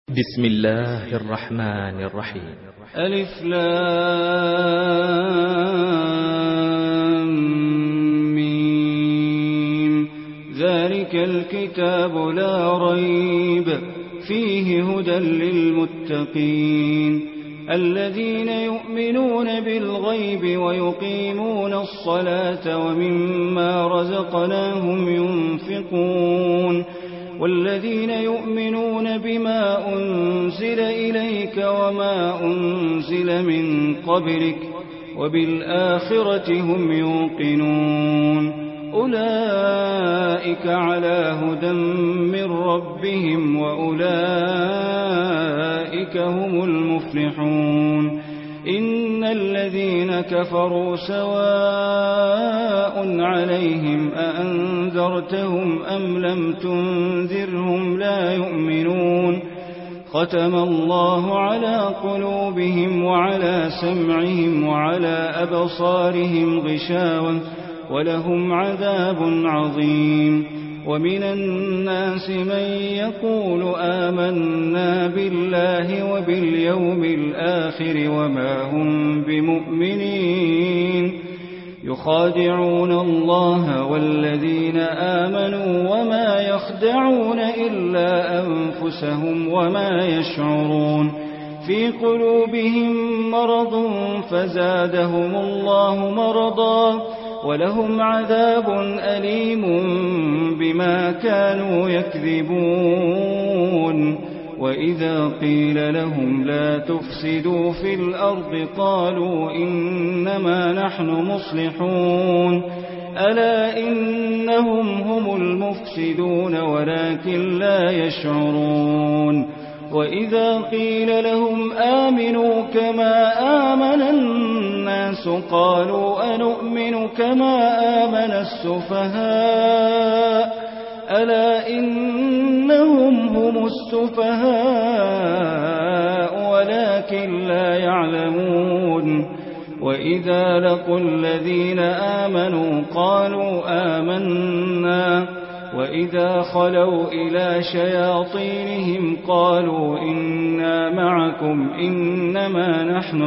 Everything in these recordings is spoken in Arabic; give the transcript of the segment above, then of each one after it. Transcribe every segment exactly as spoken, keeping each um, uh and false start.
بسم الله الرحمن الرحيم. ألف لام ميم. ذلك الكتاب لا ريب فيه هدى للمتقين الذين يؤمنون بالغيب ويقيمون الصلاة ومما رزقناهم ينفقون والذين يؤمنون بما أنزل إليك وما أنزل من قبلك وبالآخرة هم يوقنون أولئك على هدى من ربهم وأولئك هم المفلحون. إن الذين كفروا سواء عليهم أأنذرتهم أم لم تنذرهم لا يؤمنون. ختم الله على قلوبهم وعلى سمعهم وعلى أبصارهم غشاوة ولهم عذاب عظيم. ومن الناس من يقول آمنا بالله وباليوم الآخر وما هم بمؤمنين يخادعون الله والذين آمنوا وما يخدعون إلا أنفسهم وما يشعرون. في قلوبهم مرض فزادهم الله مرضا ولهم عذاب أليم بما كانوا يكذبون. وإذا قيل لهم لا تفسدوا في الأرض قالوا إنما نحن مصلحون ألا إنهم هم المفسدون ولكن لا يشعرون. وإذا قيل لهم آمنوا كما آمن الناس قالوا أنؤمن كما آمن السفهاء ألا إنهم هم السفهاء ولكن لا يعلمون. وإذا لقوا الذين آمنوا قالوا آمنا وإذا خلوا إلى شياطينهم قالوا إنا معكم إنما نحن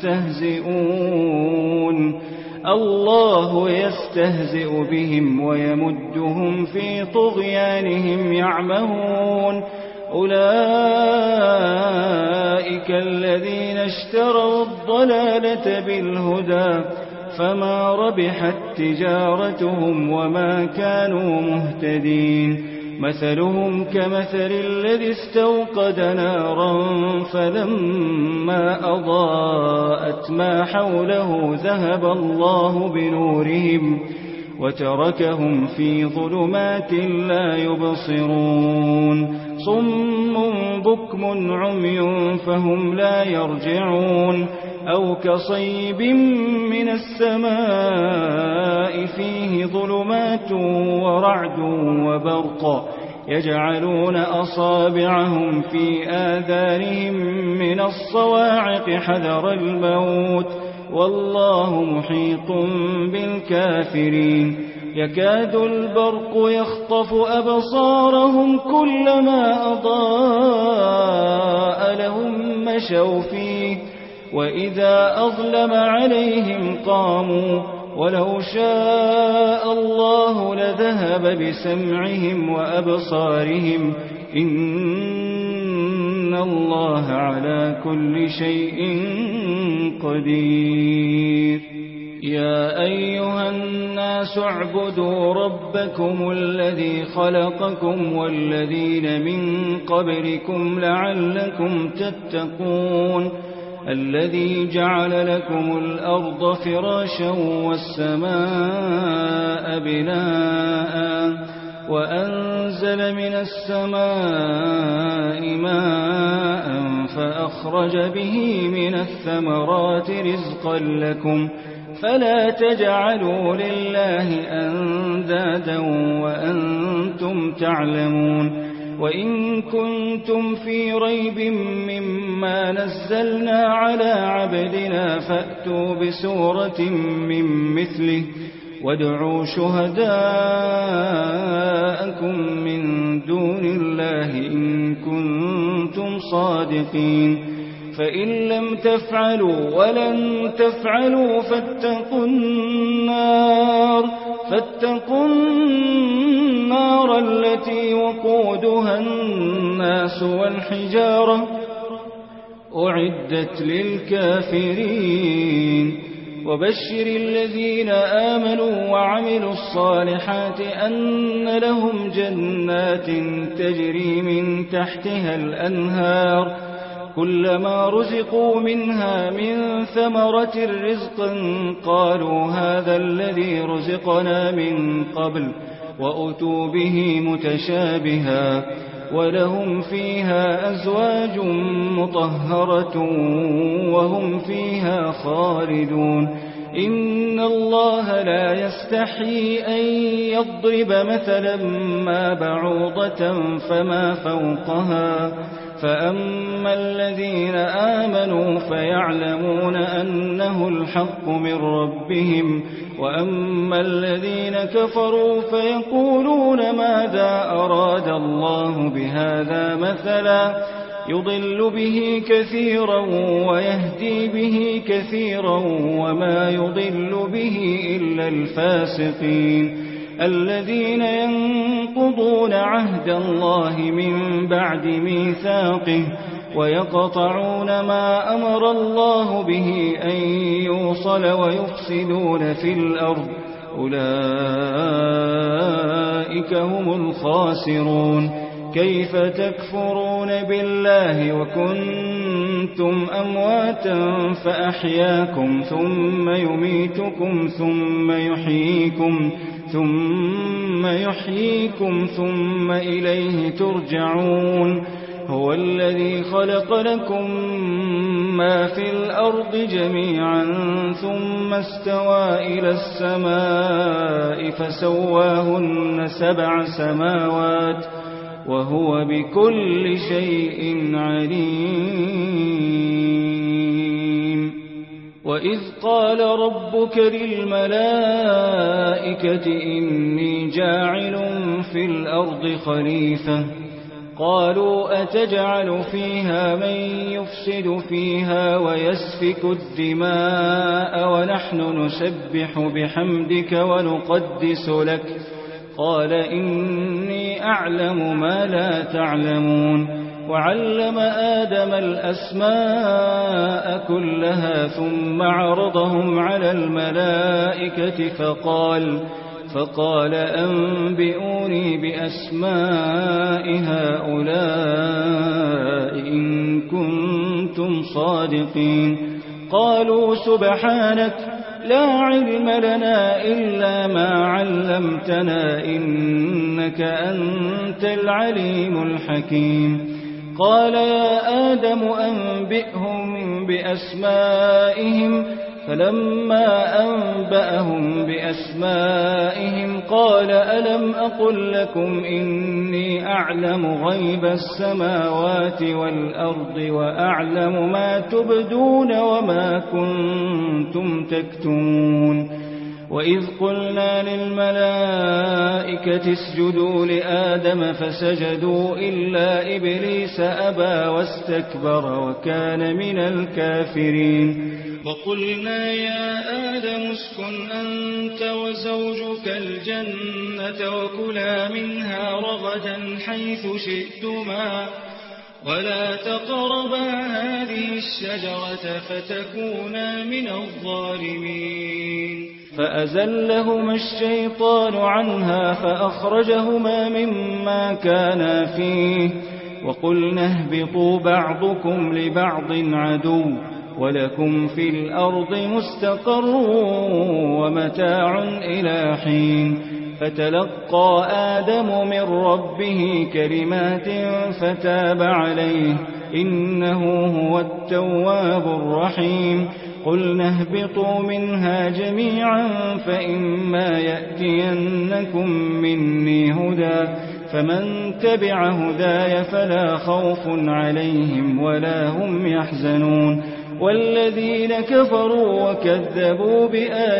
مستهزئون. الله يستهزئ بهم ويمدهم في طغيانهم يعمهون. أولئك الذين اشتروا الضلالة بالهدى فما ربحت تجارتهم وما كانوا مهتدين. مثلهم كمثل الذي استوقد نارا فلما أضاءت ما حوله ذهب الله بنورهم وتركهم في ظلمات لا يبصرون. صم بكم عمي فهم لا يرجعون. أو كصيب من السماء فيه ظلمات ورعد وبرق يجعلون أصابعهم في آذانهم من الصواعق حذر الموت والله محيط بالكافرين. يكاد البرق يخطف أبصارهم كلما أضاء لهم مشوا فيه وإذا أظلم عليهم قاموا ولو شاء الله لذهب بسمعهم وأبصارهم إن الله على كل شيء قدير. يا أيها الناس اعبدوا ربكم الذي خلقكم والذين من قبلكم لعلكم تتقون. الذي جعل لكم الأرض فراشا والسماء بناء وأنزل من السماء ماء فأخرج به من الثمرات رزقا لكم فلا تجعلوا لله أندادا وأنتم تعلمون. وإن كنتم في ريب مما نزلنا على عبدنا فأتوا بسورة من مثله وادعوا شهداءكم من دون الله إن كنتم صادقين فإن لم تفعلوا ولن تفعلوا فاتقوا النار فاتقوا النار التي وقودها الناس والحجارة أعدت للكافرين وبشر الذين آمنوا وعملوا الصالحات أن لهم جنات تجري من تحتها الأنهار كلما رزقوا منها من ثمرة رزقا قالوا هذا الذي رزقنا من قبل وأتوا به متشابها ولهم فيها أزواج مطهرة وهم فيها خالدون إن الله لا يستحي أن يضرب مثلا ما بعوضة فما فوقها فأما الذين آمنوا فيعلمون أنه الحق من ربهم وأما الذين كفروا فيقولون ماذا أراد الله بهذا مثلا يضل به كثيرا ويهدي به كثيرا وما يضل به إلا الفاسقين الذين ينقضون عهد الله من بعد ميثاقه ويقطعون ما أمر الله به أن يوصل ويفسدون في الأرض أولئك هم الخاسرون كيف تكفرون بالله وكنتم أمواتا فأحياكم ثم يميتكم ثم يحييكم ثم يحييكم ثم إليه ترجعون هو الذي خلق لكم ما في الأرض جميعا ثم استوى إلى السماء فسواهن سبع سماوات وهو بكل شيء عليم وإذ قال ربك للملائكة إني جاعل في الأرض خليفة قالوا أتجعل فيها من يفسد فيها ويسفك الدماء ونحن نسبح بحمدك ونقدس لك قال إني أعلم ما لا تعلمون وعلم آدم الأسماء كلها ثم عرضهم على الملائكة فقال فقال أنبئوني بأسماء هؤلاء إن كنتم صادقين قالوا سبحانك لا علم لنا إلا ما علمتنا إنك أنت العليم الحكيم قال يا آدم أنبئهم بأسمائهم فلما أنبأهم بأسمائهم قال ألم أقل لكم إني أعلم غيب السماوات والأرض وأعلم ما تبدون وما كنتم تكتمون وإذ قلنا للملائكة اسجدوا لآدم فسجدوا إلا إبليس أبى واستكبر وكان من الكافرين وقلنا يا آدم اسكن أنت وزوجك الجنة وكلا منها رغدا حيث شئتما ولا تقربا هذه الشجرة فتكونا من الظالمين فأزلهما الشيطان عنها فأخرجهما مما كانا فيه وقلنا اهبطوا بعضكم لبعض عدو ولكم في الأرض مستقر ومتاع إلى حين فتلقى آدم من ربه كلمات فتاب عليه إنه هو التواب الرحيم قلنا اهبطوا منها جميعا فإما يأتينكم مني هدى فمن تبع هداي فلا خوف عليهم ولا هم يحزنون والذين كفروا وكذبوا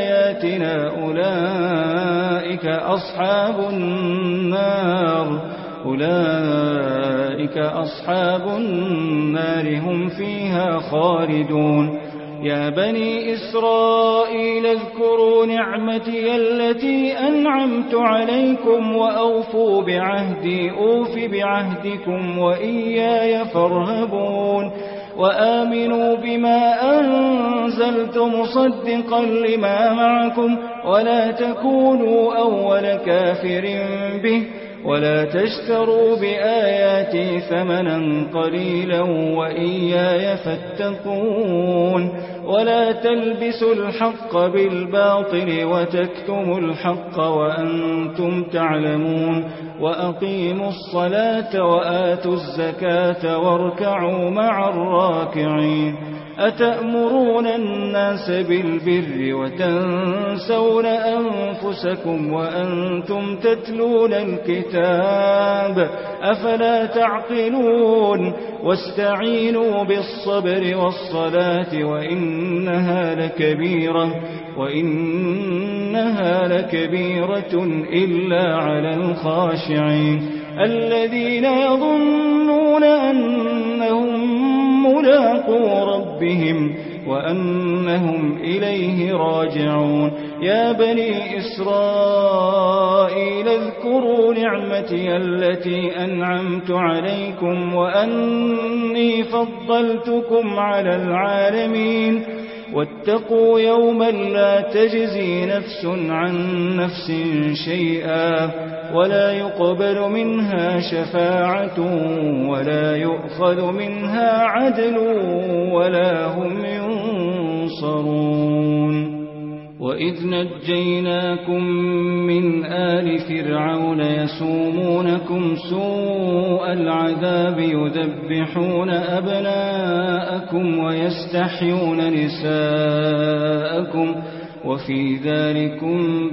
بآياتنا أولئك أصحاب النار أولئك أصحاب النار هم فيها خالدون يا بني إسرائيل اذكروا نعمتي التي أنعمت عليكم وأوفوا بعهدي أوف بعهدكم وإياي فارهبون وآمنوا بما أنزلت مصدقا لما معكم ولا تكونوا أول كافر به ولا تشتروا بآياتي ثمنا قليلا وإياي فاتقون ولا تلبسوا الحق بالباطل وتكتموا الحق وأنتم تعلمون وأقيموا الصلاة وآتوا الزكاة واركعوا مع الراكعين أتأمرون الناس بالبر وتنسون أنفسكم وأنتم تتلون الكتاب أفلا تعقلون واستعينوا بالصبر والصلاة وإنها لكبيرة وإنها لكبيرة إلا على الخاشعين الذين يظنون أنهم ملاقو ربهم وأنهم إليه راجعون يا بني إسرائيل اذكروا نعمتي التي أنعمت عليكم وأني فضلتكم على العالمين واتقوا يوما لا تجزي نفس عن نفس شيئا ولا يقبل منها شفاعة ولا يؤخذ منها عدل ولا هم ينصرون وإذ نجيناكم من آل فرعون يسومونكم سوء العذاب يذبحون أبناءكم ويستحيون نساءكم وفي ذلكم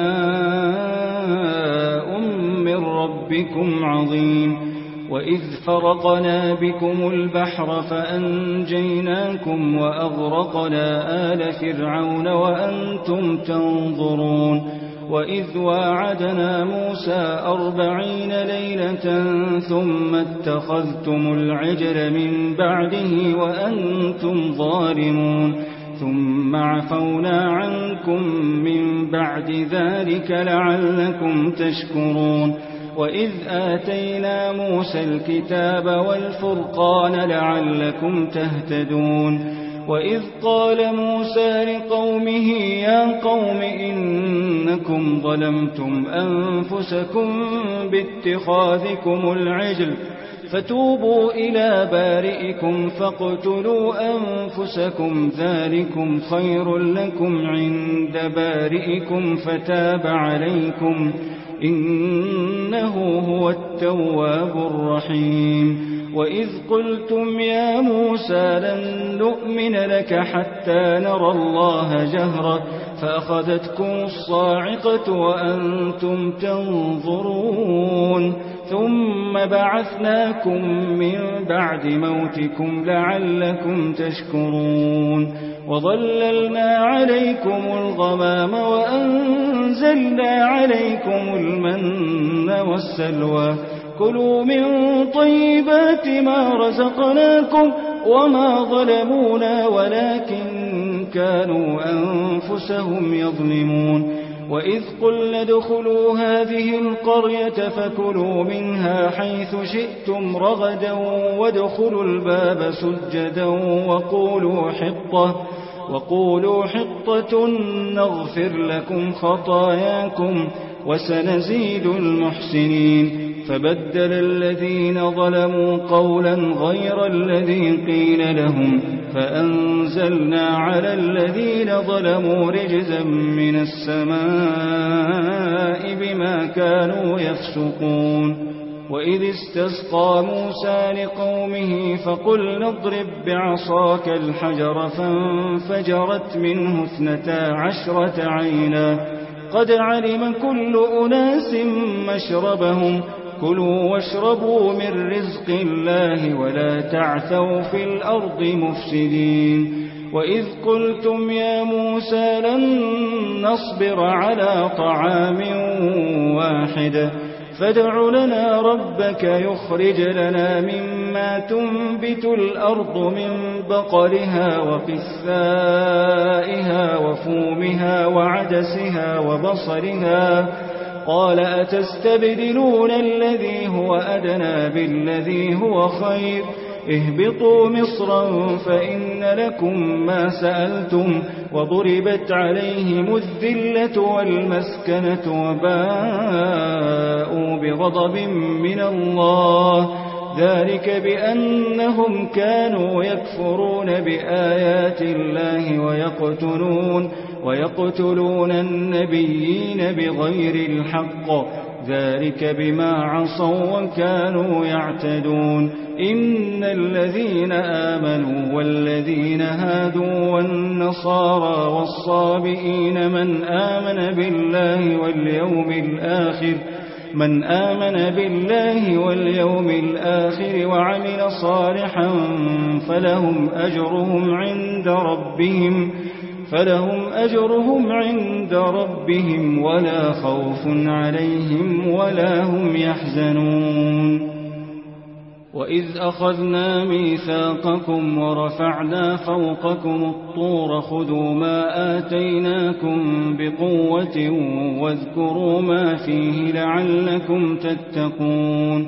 بلاء من ربكم عظيم وإذ فرقنا بكم البحر فأنجيناكم وأغرقنا آل فرعون وأنتم تنظرون وإذ واعدنا موسى أربعين ليلة ثم اتخذتم العجل من بعده وأنتم ظالمون ثم عفونا عنكم من بعد ذلك لعلكم تشكرون وإذ آتينا موسى الكتاب والفرقان لعلكم تهتدون وإذ قال موسى لقومه يا قوم إنكم ظلمتم أنفسكم باتخاذكم العجل فتوبوا إلى بارئكم فاقتلوا أنفسكم ذلكم خير لكم عند بارئكم فتاب عليكم إنه هو التواب الرحيم وإذ قلتم يا موسى لن نؤمن لك حتى نرى الله جهرة فأخذتكم الصاعقة وأنتم تنظرون ثم بعثناكم من بعد موتكم لعلكم تشكرون وظللنا عليكم الغمام وأنزلنا عليكم المن والسلوى كلوا من طيبات ما رزقناكم وما ظلمونا ولكن كانوا أنفسهم يظلمون وإذ قلنا ادخلوا هذه القرية فكلوا منها حيث شئتم رغدا وادخلوا الباب سجدا وقولوا حطة وقولوا حطة نغفر لكم خطاياكم وسنزيد المحسنين فبدل الذين ظلموا قولا غير الذي قيل لهم فأنزلنا على الذين ظلموا رجزا من السماء بما كانوا يفسقون وإذ استسقى موسى لقومه فقلنا اضرب بعصاك الحجر فانفجرت منه اثنتا عشرة عينا قد علم كل أناس مشربهم كلوا واشربوا من رزق الله ولا تعثوا في الأرض مفسدين وإذ قلتم يا موسى لن نصبر على طعام واحد فادع لنا ربك يخرج لنا مما تنبت الأرض من بقلها وقثائها وفومها وعدسها وبصلها قال أتستبدلون الذي هو أدنى بالذي هو خير اهبطوا مصرا فإن لكم ما سألتم وضربت عليهم الذلة والمسكنة وباءوا بغضب من الله ذلك بأنهم كانوا يكفرون بآيات الله ويقتلون ويقتلون النبيين بغير الحق ذلك بما عصوا وكانوا يعتدون إن الذين آمنوا والذين هادوا والنصارى والصابئين من آمن بالله واليوم الآخر من آمن بالله واليوم الآخر وعمل صالحا فلهم أجرهم عند ربهم فلهم أجرهم عند ربهم ولا خوف عليهم ولا هم يحزنون وإذ أخذنا ميثاقكم ورفعنا فوقكم الطور خذوا ما آتيناكم بقوة واذكروا ما فيه لعلكم تتقون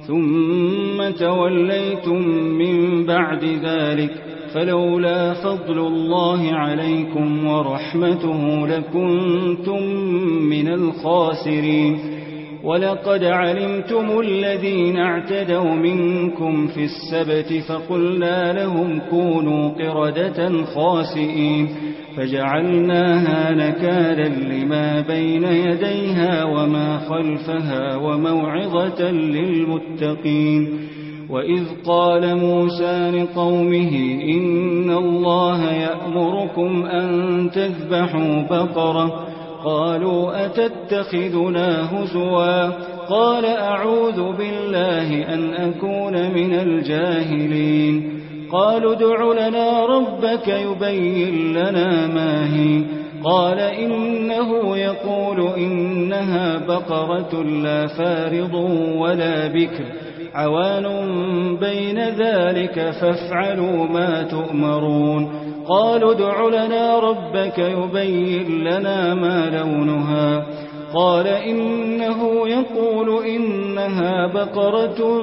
ثم توليتم من بعد ذلك فلولا فضل الله عليكم ورحمته لكنتم من الخاسرين ولقد علمتم الذين اعتدوا منكم في السبت فقلنا لهم كونوا قردة خاسئين فجعلناها نكالا لما بين يديها وما خلفها وموعظة للمتقين وإذ قال موسى لقومه إن الله يأمركم أن تذبحوا بقرة قالوا أتتخذنا هزوا قال أعوذ بالله أن أكون من الجاهلين قالوا ادع لنا ربك يبين لنا ما هي قال إنه يقول إنها بقرة لا فارض ولا بكر عوان بين ذلك فافعلوا ما تؤمرون قالوا ادع لنا ربك يبين لنا ما لونها قال إنه يقول إنها بقرة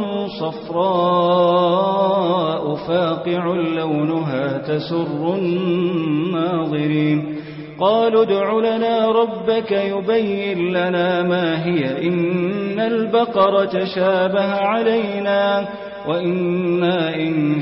صفراء فاقع لونها تسر الناظرين قالوا ادع لنا ربك يبين لنا ما هي إن البقرة شابه علينا وإنا إن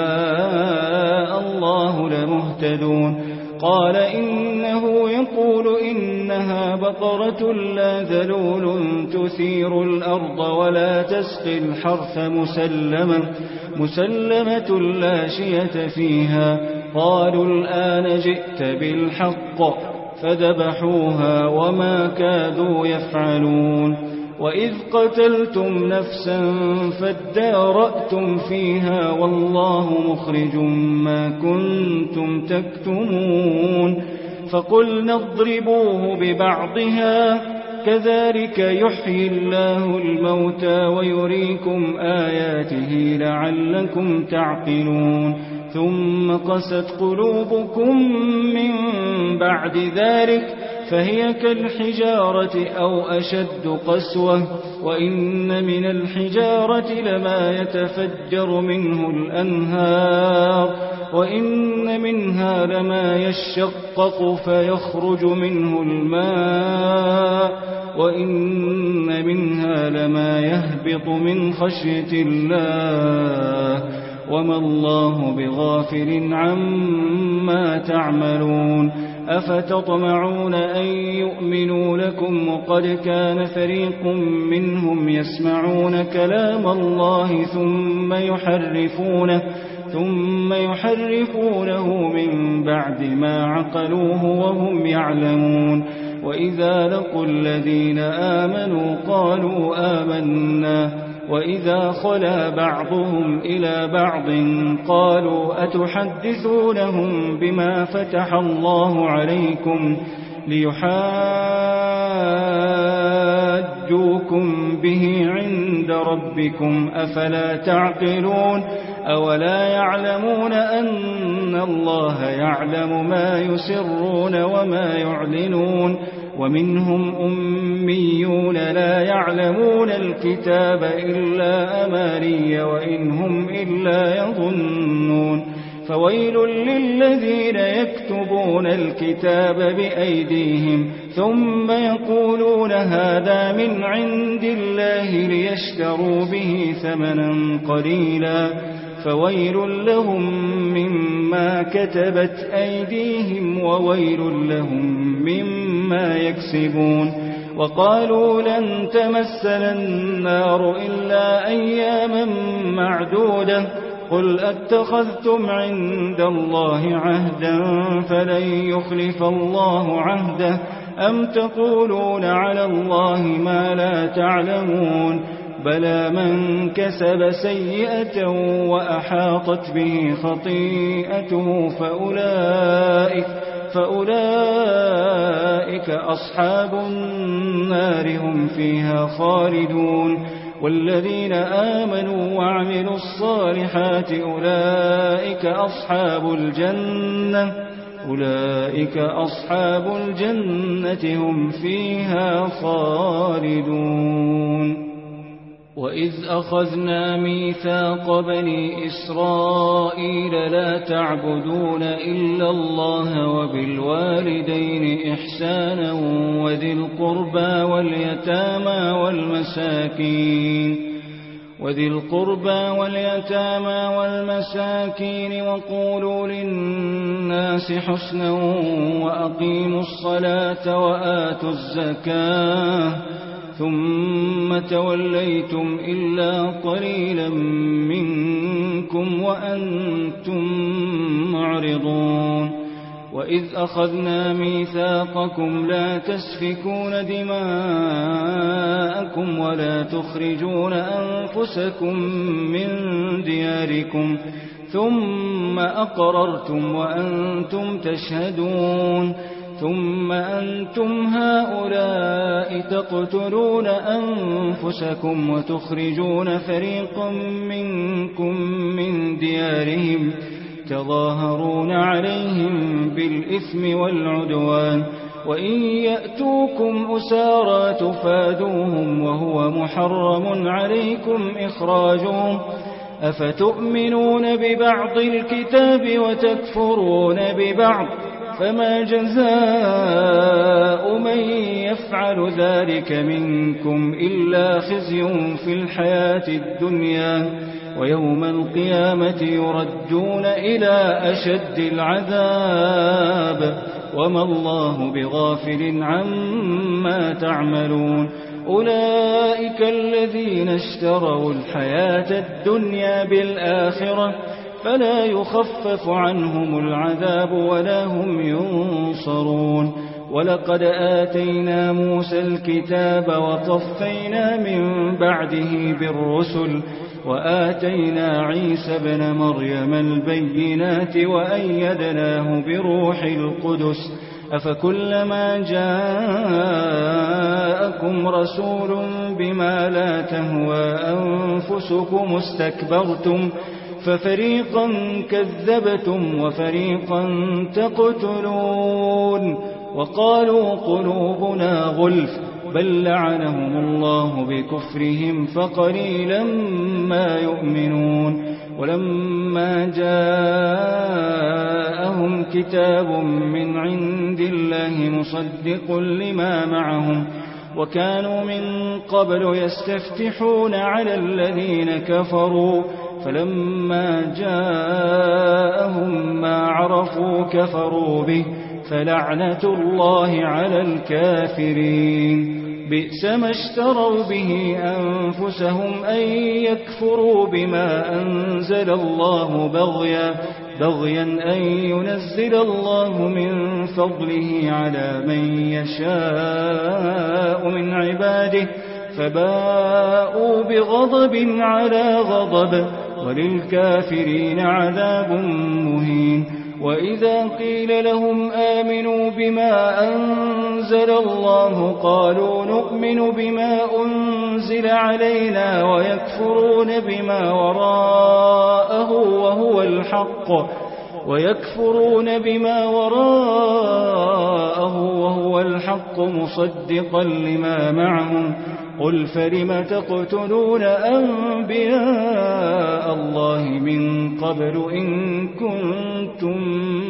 شاء الله لمهتدون قال إنه يقول إنها بقرة لا ذلول تثير الأرض ولا تسقي الحرث مسلمة مسلمة لا شية فيها قالوا الآن جئت بالحق فذبحوها وما كادوا يفعلون وإذ قتلتم نفسا فادارأتم فيها والله مخرج ما كنتم تكتمون فقلنا اضربوه ببعضها كذلك يحيي الله الموتى ويريكم آياته لعلكم تعقلون ثم قست قلوبكم من بعد ذلك فهي كالحجارة أو أشد قسوة وإن من الحجارة لما يتفجر منه الأنهار وإن منها لما يشقق فيخرج منه الماء وإن منها لما يهبط من خشية الله وما الله بغافل عما تعملون أفتطمعون أن يؤمنوا لكم وقد كان فريق منهم يسمعون كلام الله ثم يحرفونه ثم يحرفونه من بعد ما عقلوه وهم يعلمون وإذا لقوا الذين آمنوا قالوا آمنا وإذا خلا بعضهم إلى بعض قالوا أتحدثونهم بما فتح الله عليكم ليحاجوكم يحاجوكم به عند ربكم أفلا تعقلون أولا يعلمون أن الله يعلم ما يسرون وما يعلنون ومنهم أميون لا يعلمون الكتاب إلا أماني وإن هم إلا يظنون فويل للذين يكتبون الكتاب بأيديهم ثم يقولون هذا من عند الله ليشتروا به ثمنا قليلا فويل لهم مما كتبت أيديهم وويل لهم مما يكسبون وقالوا لن تمسنا النار إلا أياما معدودة قل أتخذتم عند الله عهدا فلن يخلف الله عهده أم تقولون على الله ما لا تعلمون بلى من كسب سيئة وأحاطت به خطيئته فأولئك, فأولئك أصحاب النار هم فيها خالدون والذين آمنوا وعملوا الصالحات أولئك أصحاب الجنة أولئك أصحاب الجنة هم فيها خالدون وإذ أخذنا ميثاق بني إسرائيل لا تعبدون إلا الله وبالوالدين إحسانا وذي القربى واليتامى والمساكين وذي القربى واليتامى والمساكين وقولوا للناس حسنا وأقيموا الصلاة وآتوا الزكاة ثم توليتم إلا قليلا منكم وأنتم معرضون وإذ أخذنا ميثاقكم لا تسفكون دماءكم ولا تخرجون أنفسكم من دياركم ثم أقررتم وأنتم تشهدون ثم أنتم هؤلاء تقتلون أنفسكم وتخرجون فريقا منكم من ديارهم تظاهرون عليهم بالإثم والعدوان وإن يأتوكم أسارى تفادوهم وهو محرم عليكم إخراجهم أفتؤمنون ببعض الكتاب وتكفرون ببعض فما جزاء من يفعل ذلك منكم إلا خزي في الحياة الدنيا ويوم القيامة يردون إلى أشد العذاب وما الله بغافل عما تعملون أولئك الذين اشتروا الحياة الدنيا بالآخرة فلا يخفف عنهم العذاب ولا هم ينصرون ولقد آتينا موسى الكتاب وقفينا من بعده بالرسل وآتينا عيسى ابن مريم البينات وأيدناه بروح القدس أفكلما جاءكم رسول بما لا تهوى أنفسكم استكبرتم ففريقا كذبتم وفريقا تقتلون وقالوا قلوبنا غلف بل لعنهم الله بكفرهم فقليلا ما يؤمنون ولما جاءهم كتاب من عند الله مصدق لما معهم وكانوا من قبل يستفتحون على الذين كفروا فلما جاءهم ما عرفوا كفروا به فلعنة الله على الكافرين بئس ما اشتروا به أنفسهم أن يكفروا بما أنزل الله بغيا بغيا أن ينزل الله من فضله على من يشاء من عباده فباءوا بغضب على غضب وللكافرين عذاب مهين وإذا قيل لهم آمنوا بما أنزل الله قالوا نؤمن بما أنزل علينا ويكفرون بما وراءه وهو الحق ويكفرون بما وراءه وهو الحق مصدقا لما معهم قل فلم تقتلون أنبياء الله من قبل إن كنتم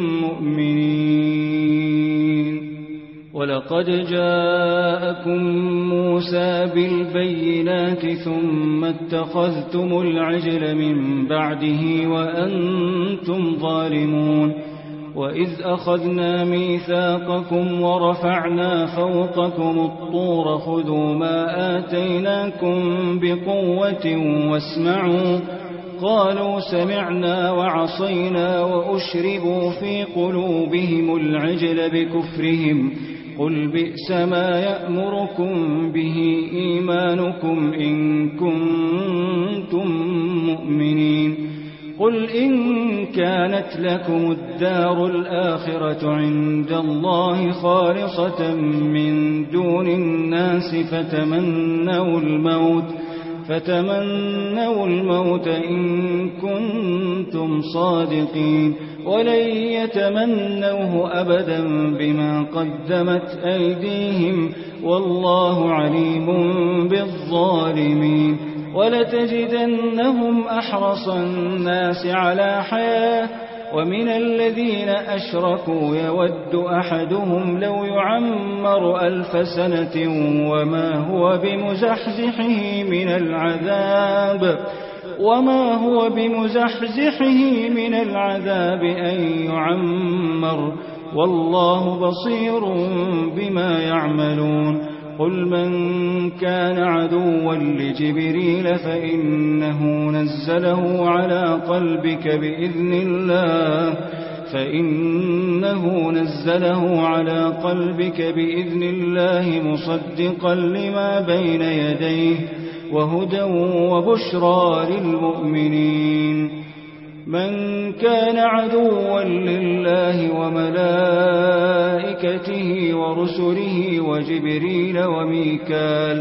مؤمنين ولقد جاءكم موسى بالبينات ثم اتخذتم العجل من بعده وأنتم ظالمون وإذ أخذنا ميثاقكم ورفعنا فوقكم الطور خذوا ما آتيناكم بقوة واسمعوا قالوا سمعنا وعصينا وأشربوا في قلوبهم العجل بكفرهم قل بئس ما يأمركم به إيمانكم إن كنتم مؤمنين قل إن كانت لكم الدار الآخرة عند الله خالصة من دون الناس فتمنوا الموت فتمنوا الموت إن كنتم صادقين ولن يتمنوه أبدا بما قدمت أيديهم والله عليم بالظالمين ولتجدنهم أحرص الناس على حياة ومن الذين أشركوا يود أحدهم لو يعمر ألف سنة وما هو بمزحزحه من العذاب وما هو بمزحزحه من العذاب أن يعمر والله بصير بما يعملون قل من كان عدوا لجبريل فإنه نزله على قلبك بإذن الله فإنه نزله على قلبك بإذن الله مصدقا لما بين يديه وهدى وبشرى للمؤمنين من كان عدوا لله وملائكته ورسله وجبريل وميكال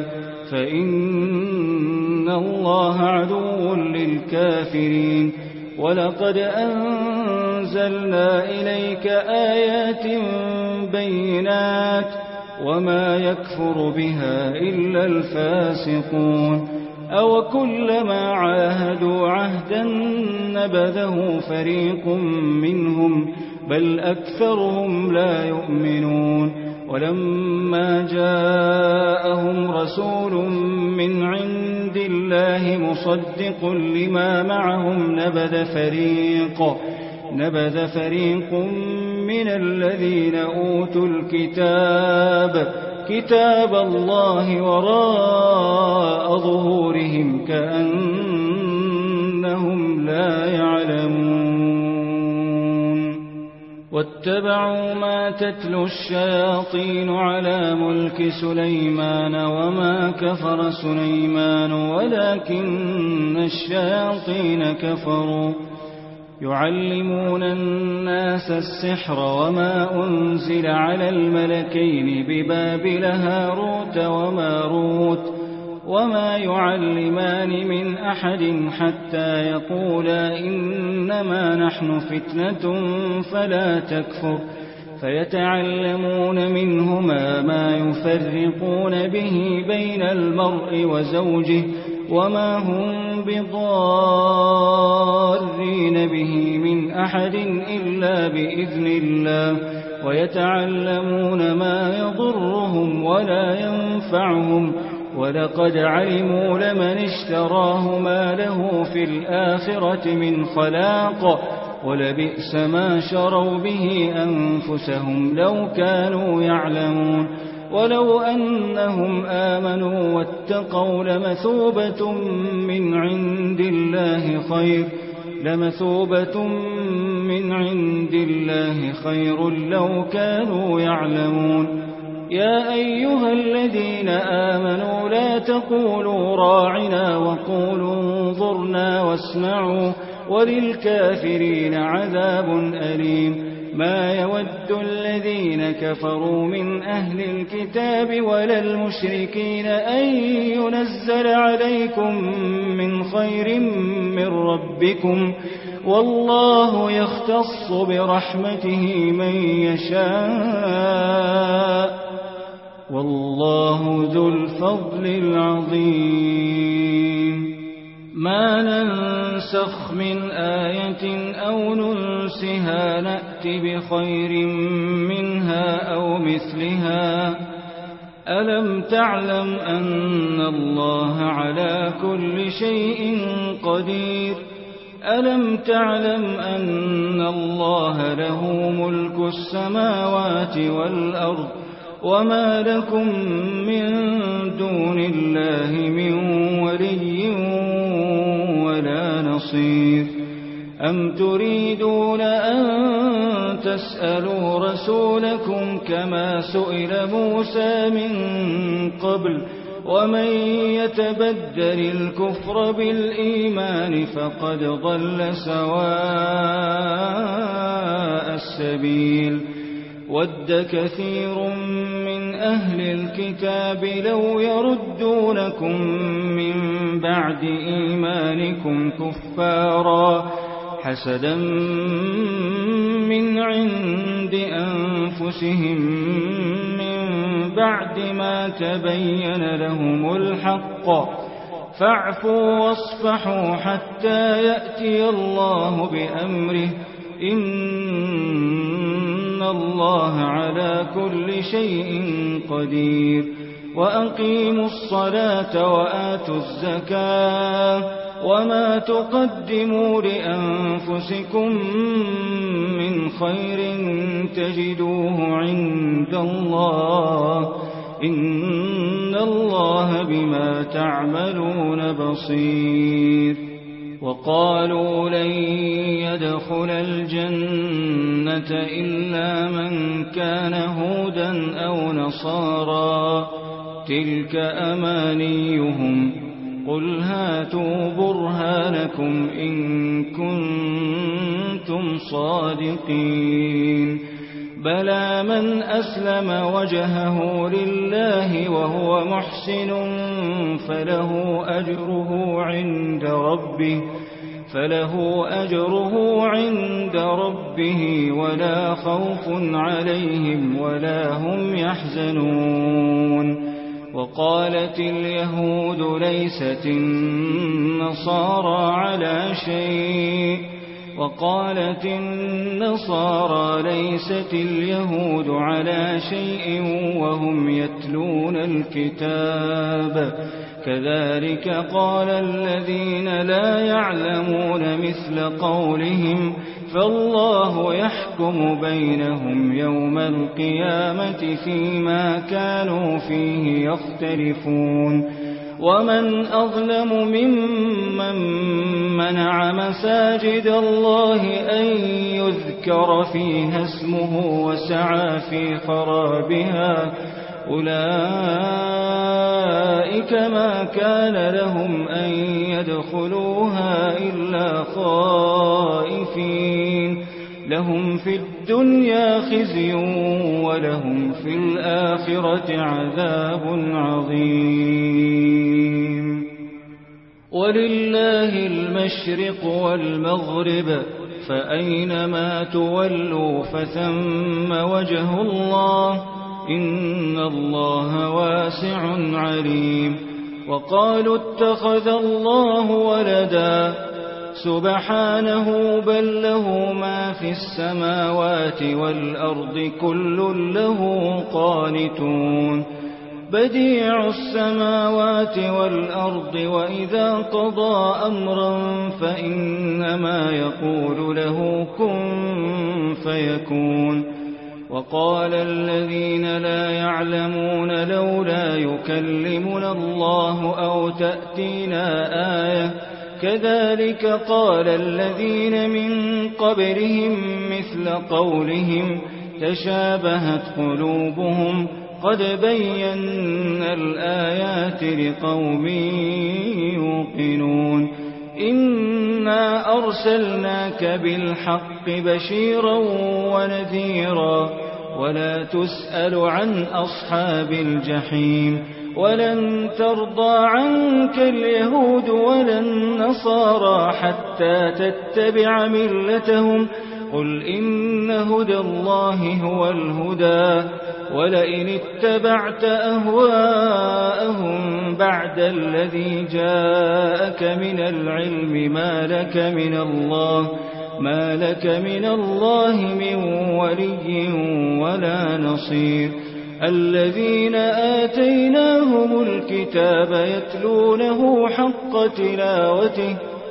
فإن الله عدو للكافرين ولقد أنزلنا إليك آيات بينات وما يكفر بها إلا الفاسقون أو كلما عاهدوا عهدا نبذه فريق منهم بل أكثرهم لا يؤمنون ولما جاءهم رسول من عند الله مصدق لما معهم نبذ فريق نبذ فريق من الذين أوتوا الكتاب كتاب الله وراء ظهورهم كأنهم لا يعلمون واتبعوا ما تتلو الشياطين على ملك سليمان وما كفر سليمان ولكن الشياطين كفروا يعلمون الناس السحر وما أنزل على الملكين ببابل هاروت وماروت وما يعلمان من أحد حتى يقولا إنما نحن فتنة فلا تكفر فيتعلمون منهما ما يفرقون به بين المرء وزوجه وما هم بضارين به من أحد إلا بإذن الله ويتعلمون ما يضرهم ولا ينفعهم ولقد علموا لمن اشتراه ما له في الآخرة من خلاق ولبئس ما شروا به أنفسهم لو كانوا يعلمون ولو أنهم آمنوا واتقوا لمثوبة من عند الله خير لمثوبة من عند الله خير لو كانوا يعلمون يا أيها الذين آمنوا لا تقولوا راعنا وقولوا انظرنا واسمعوا وللكافرين عذاب أليم ما يود الذين كفروا من أهل الكتاب ولا المشركين أن ينزل عليكم من خير من ربكم والله يختص برحمته من يشاء والله ذو الفضل العظيم ما ننسخ من آية أو ننسها نأت بخير منها أو مثلها ألم تعلم أن الله على كل شيء قدير ألم تعلم أن الله له ملك السماوات والأرض وما لكم من دون الله من ولي ولا نصير أم تريدون أن تسألوا رسولكم كما سئل موسى من قبل ومن يتبدل الكفر بالإيمان فقد ضل سواء السبيل ود كثير من أهل الكتاب لو يردونكم من بعد إيمانكم كفارا حسدا من عند أنفسهم من بعد ما تبين لهم الحق فاعفوا واصفحوا حتى يأتي الله بأمره إن الله على كل شيء قدير وأقيموا الصلاة وآتوا الزكاة وما تقدموا لأنفسكم من خير تجدوه عند الله إن الله بما تعملون بصير وقالوا لن يدخل الجنة إلا من كان هودا أو نصارى تلك أمانيهم قل هاتوا برهانكم إن كنتم صادقين بلى من أسلم وجهه لله وهو محسن فله أجره عند ربه فله أجره عند ربه ولا خوف عليهم ولا هم يحزنون وقالت اليهود ليست النصارى على شيء وقالت النصارى ليست اليهود على شيء وهم يتلون الكتاب كذلك قال الذين لا يعلمون مثل قولهم فالله يحكم بينهم يوم القيامة فيما كانوا فيه يختلفون ومن أظلم ممن منع مساجد الله أن يذكر فيها اسمه وسعى في خرابها أولئك ما كان لهم أن يدخلوها إلا خائفين لهم في الدنيا خزي ولهم في الآخرة عذاب عظيم ولله المشرق والمغرب فأينما تولوا فثم وجه الله إن الله واسع عليم وقالوا اتخذ الله ولدا سبحانه بل له ما في السماوات والأرض كل له قانتون بديع السماوات والأرض وإذا قضى أمرا فإنما يقول له كن فيكون وقال الذين لا يعلمون لولا يكلمنا الله أو تأتينا آية كذلك قال الذين من قبلهم مثل قولهم تشابهت قلوبهم قد بينا الآيات لقوم يوقنون إن إنا أرسلناك بالحق بشيرا ونذيرا ولا تسأل عن أصحاب الجحيم ولن ترضى عنك اليهود ولا النصارى حتى تتبع ملتهم قل إن هدى الله هو الهدى ولئن اتبعت أهواءهم بعد الذي جاءك من العلم ما لك من الله ما لك من الله من ولي ولا نصير الذين آتيناهم الكتاب يتلونه حق تلاوته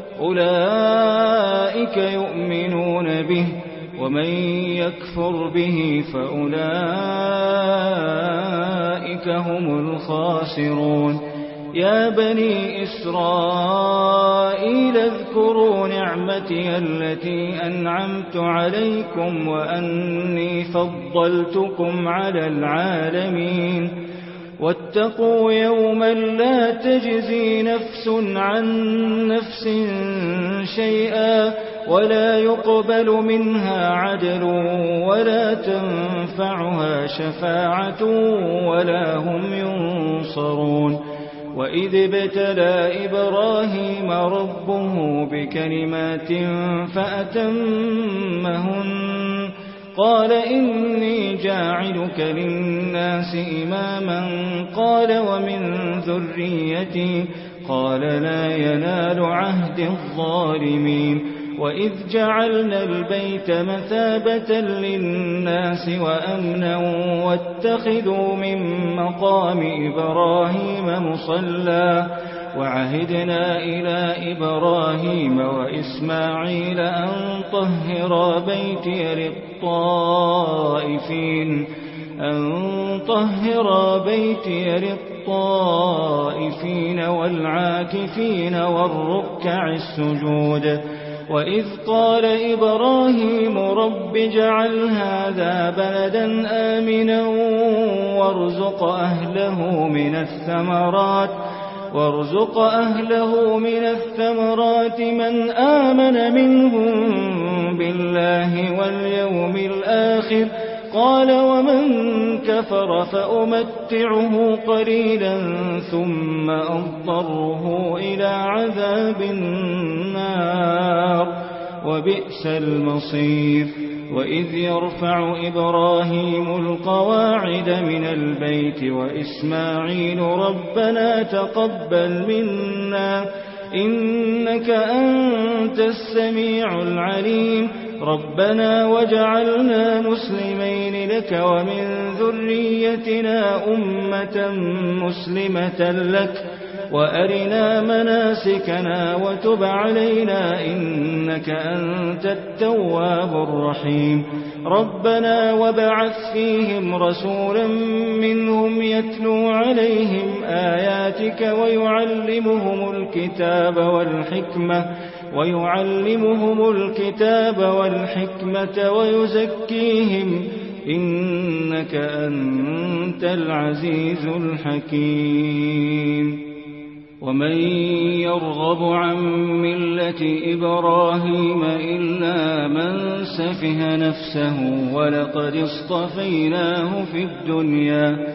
أولئك يؤمنون به ومن يكفر به فأولئك هم الخاسرون يا بني إسرائيل اذكروا نعمتي التي أنعمت عليكم وأني فضلتكم على العالمين واتقوا يوما لا تجزي نفس عن نفس شيئا ولا يقبل منها عدل ولا تنفعها شفاعة ولا هم ينصرون وإذ ابتلى إبراهيم ربه بكلمات فأتمهن قال إني جاعلك للناس إماما قال ومن ذريتي قال لا ينال عهد الظالمين وإذ جعلنا البيت مثابة للناس وأمنا واتخذوا من مقام إبراهيم مصلى وعهدنا إلى إبراهيم وإسماعيل أن طهر بيتي للطائفين أن طهر بيتي للطائفين والعاكفين والركع السجود وإذ قال إبراهيم رب اجعل هذا بلدا آمنا وارزق أهله من الثمرات وارزق أهله من الثمرات من آمن منهم بالله واليوم الآخر قال ومن كفر فأمتعه قليلا ثم أضطره إلى عذاب النار وبئس المصير وإذ يرفع إبراهيم القواعد من البيت وإسماعيل ربنا تقبل منا إنك أنت السميع العليم ربنا وجعلنا مسلمين لك ومن ذريتنا أمة مسلمة لك وأرنا مناسكنا وتب علينا إنك أنت التواب الرحيم ربنا وابعث فيهم رسولا منهم يتلو عليهم آياتك ويعلمهم الكتاب والحكمة ويعلمهم الكتاب والحكمة ويزكيهم إنك أنت العزيز الحكيم ومن يرغب عن ملة إبراهيم إلا من سفه نفسه ولقد اصطفيناه في الدنيا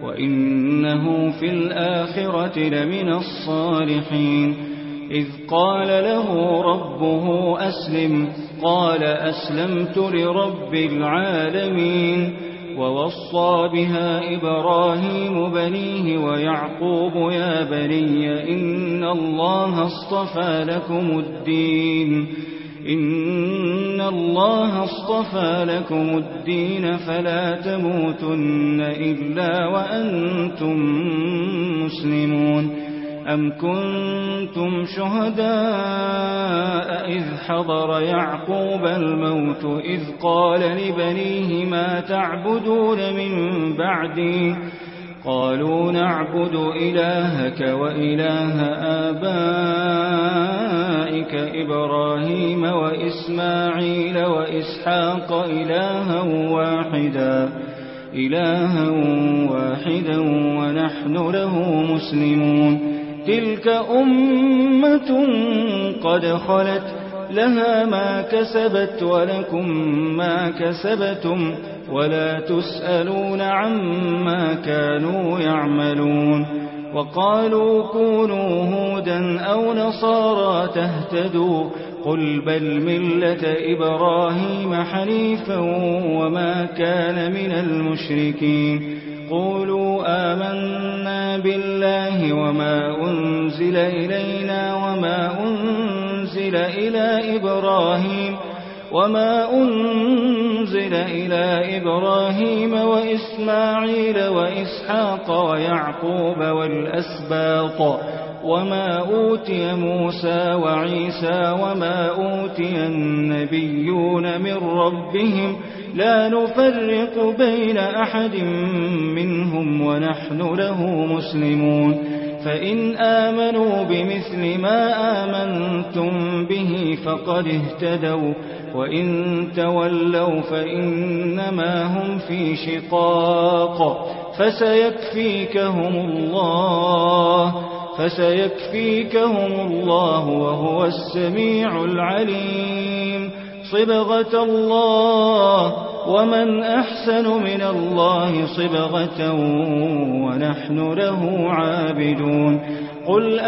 وإنه في الآخرة لمن الصالحين إذ قال له ربه أسلم قال أسلمت لرب العالمين ووصى بها إبراهيم بنيه ويعقوب يا بني إن الله اصطفى لكم الدين إن الله اصطفى لكم الدين فلا تموتن إلا وأنتم مسلمون أم كنتم شهداء إذ حضر يعقوب الموت إذ قال لبنيه ما تعبدون من بعدي قالوا نعبد إلهك وإله آبائك إبراهيم وإسماعيل وإسحاق إلها واحدا إلها واحدا ونحن له مسلمون تلك أمة قد خلت لها ما كسبت ولكم ما كسبتم ولا تسألون عما كانوا يعملون وقالوا كونوا هودا أو نصارى تهتدوا قل بل ملة إبراهيم حنيفا وما كان من المشركين قولوا آمنا بالله وما أنزل إلينا وما أنزل إلى إبراهيم وما أنزل إلى إبراهيم وإسماعيل وإسحاق ويعقوب والأسباط وما أوتي موسى وعيسى وما أوتي النبيون من ربهم لا نفرق بين أحد منهم ونحن له مسلمون فإن آمنوا بمثل ما آمنتم به فقد اهتدوا وإن تولوا فإنما هم في شقاق فسيكفيكهم الله فسيكفيكهم الله وهو السميع العليم صبغة الله ومن أحسن من الله صبغة ونحن له عابدون قل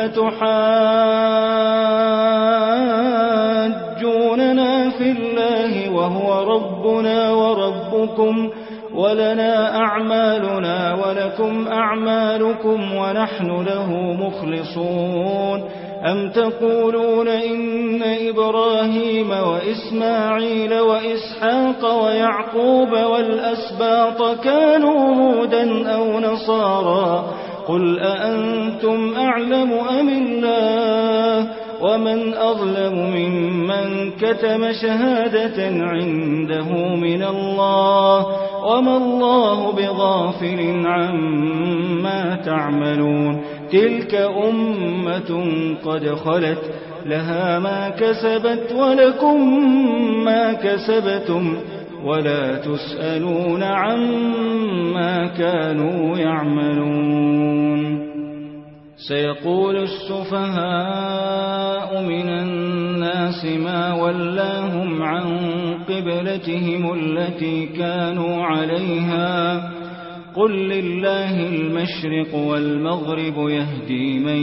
أتحاجوننا في الله وهو ربنا وربكم ولنا أعمالنا ولكم أعمالكم ونحن له مخلصون أم تقولون إن إبراهيم وإسماعيل وإسحاق ويعقوب والأسباط كانوا هودا أو نصارى قل أأنتم أعلم أم الله ومن أظلم ممن كتم شهادة عنده من الله وما الله بغافل عما تعملون تلك أمة قد خلت لها ما كسبت ولكم ما كسبتم ولا تسألون عما كانوا يعملون سيقول السفهاء من الناس ما ولاهم عن قبلتهم التي كانوا عليها قل لله المشرق والمغرب يهدي من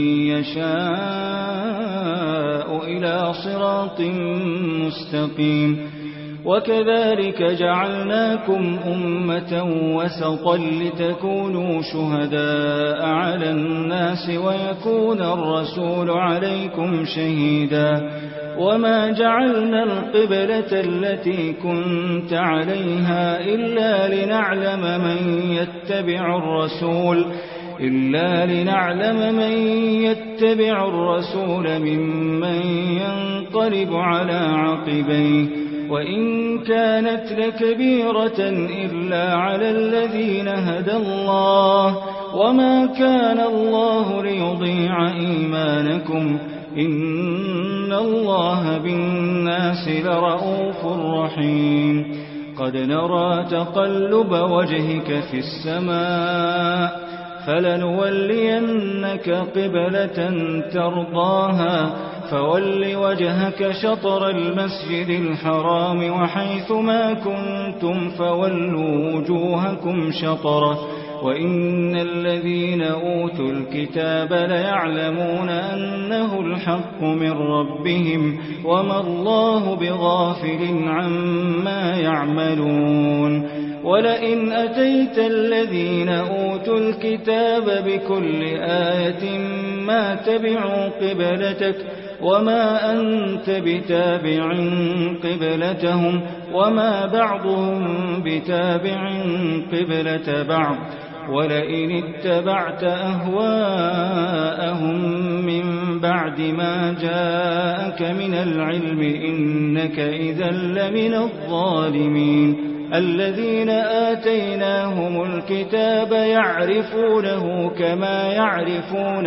يشاء إلى صراط مستقيم وكذلك جعلناكم أمة وسطا لتكونوا شهداء على الناس ويكون الرسول عليكم شهيدا وما جعلنا القبلة التي كنت عليها إلا لنعلم من يتبع الرسول إلا لنعلم من يتبع الرسول ممن ينقلب على عقبيه وإن كانت لكبيرة إلا على الذين هدى الله وما كان الله ليضيع إيمانكم إن الله بالناس لرؤوف رحيم قد نرى تقلب وجهك في السماء فلنولينك قبلة ترضاها فول وجهك شطر المسجد الحرام وحيث ما كنتم فولوا وجوهكم شطره وإن الذين أوتوا الكتاب ليعلمون أنه الحق من ربهم وما الله بغافل عما يعملون ولئن أتيت الذين أوتوا الكتاب بكل آية ما تبعوا قبلتك وما أنت بتابع قبلتهم وما بعضهم بتابع قبلة بعض ولئن اتبعت أهواءهم من بعد ما جاءك من العلم إنك إذا لمن الظالمين الذين آتيناهم الكتاب يعرفونه كما يعرفون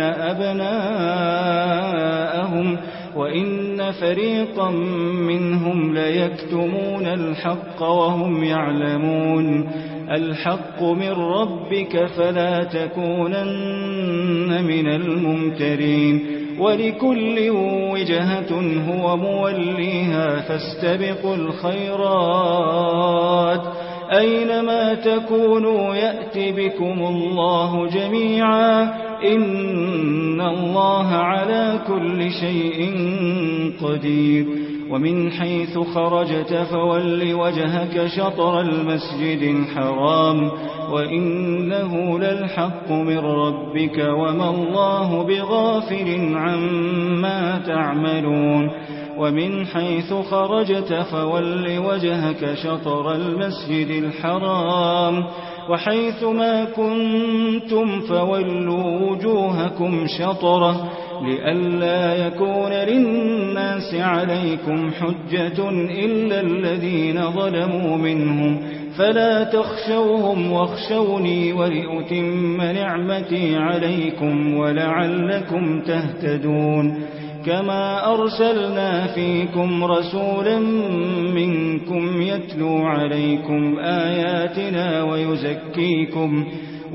أبناءهم وإن فريقا منهم ليكتمون الحق وهم يعلمون الحق من ربك فلا تكونن من الممترين ولكل وجهة هو موليها فاستبقوا الخيرات أينما تكونوا يأتي بكم الله جميعا إن الله على كل شيء قدير ومن حيث خرجت فول وجهك شطر المسجد الحرام وإنه للحق من ربك وما الله بغافل عما تعملون ومن حيث خرجت فول وجهك شطر المسجد الحرام وحيث ما كنتم فولوا وجوهكم شطره لئلا يكون للناس عليكم حجة إلا الذين ظلموا منهم فلا تخشوهم واخشوني ولأتم نعمتي عليكم ولعلكم تهتدون كما أرسلنا فيكم رسولا منكم يتلو عليكم آياتنا ويزكيكم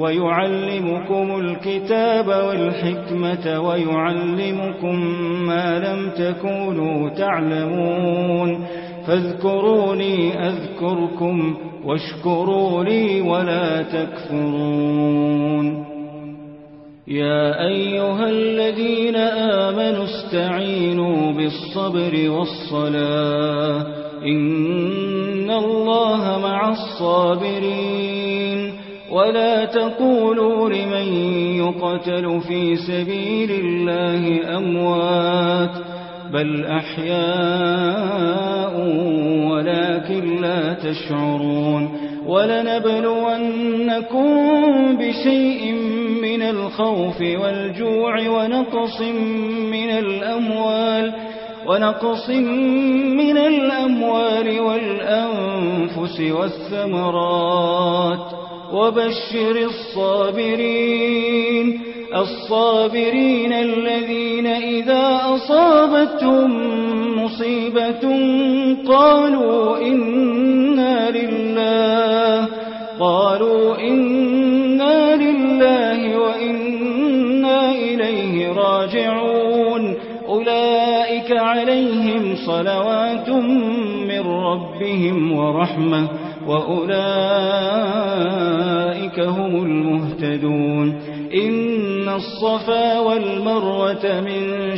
ويعلمكم الكتاب والحكمة ويعلمكم ما لم تكونوا تعلمون فاذكروني أذكركم واشكروا لي ولا تكفرون يا أيها الذين آمنوا استعينوا بالصبر والصلاة إن الله مع الصابرين ولا تقولوا لمن يقتل في سبيل الله أموات بل أحياء ولكن لا تشعرون ولنبلونكم بشيء من الخوف والجوع ونقص من الأموال ونقص من الأموال والأنفس والثمرات وبشر الصابرين الصابرين الذين إذا أصابتهم مصيبة قالوا إنا لله قالوا إنا لله وإنا إليه راجعون أولئك عليهم صلوات من ربهم ورحمة وأولئك هم المهتدون إن الصفا والمروة من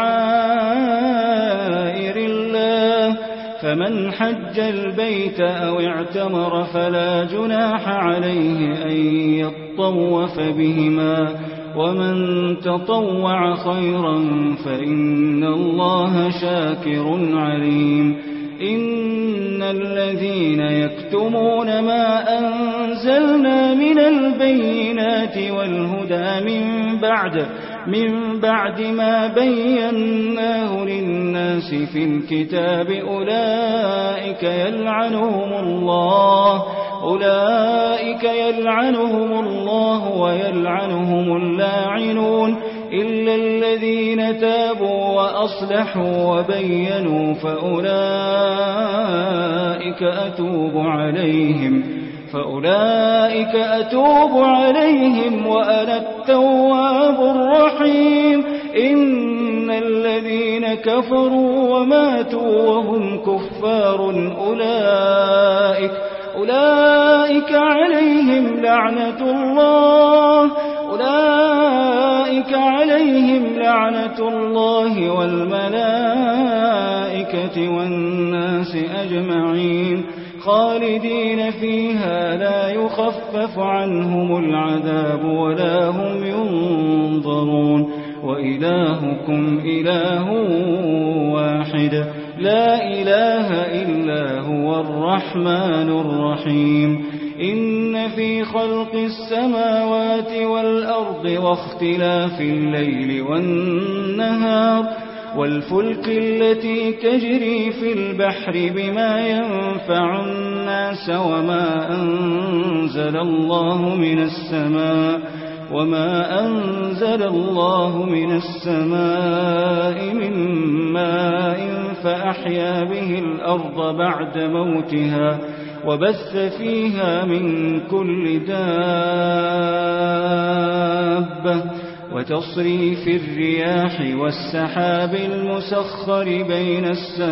شعائر الله فمن حج البيت أو اعتمر فلا جناح عليه أن يطوف بهما ومن تطوع خيرا فإن الله شاكر عليم إن الذين يكتمون ما أنزلنا من البينات والهدى من بعد من بعد ما بيناه للناس في الكتاب أولئك يلعنهم الله أولئك يلعنهم الله ويلعنهم اللاعنون إلا الذين تابوا وأصلحوا وبينوا فأولئك أتوب عليهم فأولئك أتوب عليهم وأنا التواب الرحيم إن الذين كفروا وماتوا وهم كفار أولئك أولئك عليهم لعنة الله أولئك عليهم لعنة الله والملائكة والناس أجمعين خالدين فيها لا يخفف عنهم العذاب ولا هم ينظرون وإلهكم إله واحد لا إله إلا هو الرحمن الرحيم إن في خلق السماوات والأرض واختلاف الليل والنهار والفلك التي تجري في البحر بما ينفع الناس وما أنزل الله من السماء وما أنزل الله من السماء من ماء فأحيا به الأرض بعد موتها وبث فيها من كل دابة وتصريف الرياح والسحاب المسخر بين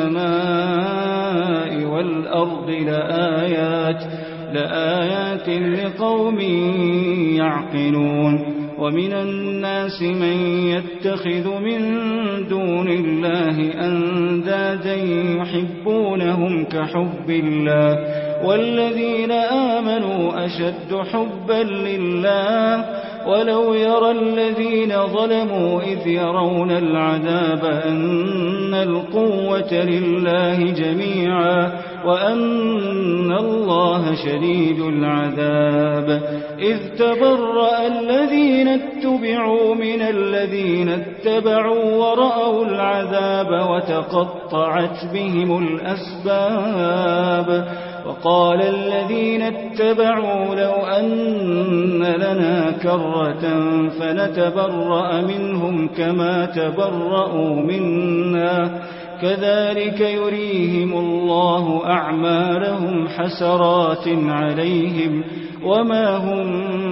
السماء والأرض لآيات, لآيات لقوم يعقلون. ومن الناس من يتخذ من دون الله أندادا يحبونهم كحب الله والذين آمنوا أشد حبا لله ولو يرى الذين ظلموا إذ يرون العذاب أن القوة لله جميعا وأن الله شديد العذاب. إذ تبرأ الذين اتبعوا من الذين اتبعوا ورأوا العذاب وتقطعت بهم الأسباب. وقال الذين اتبعوا لو أن لنا كرة فنتبرأ منهم كما تبرأوا منا كذلك يريهم الله أعمالهم حسرات عليهم وما هم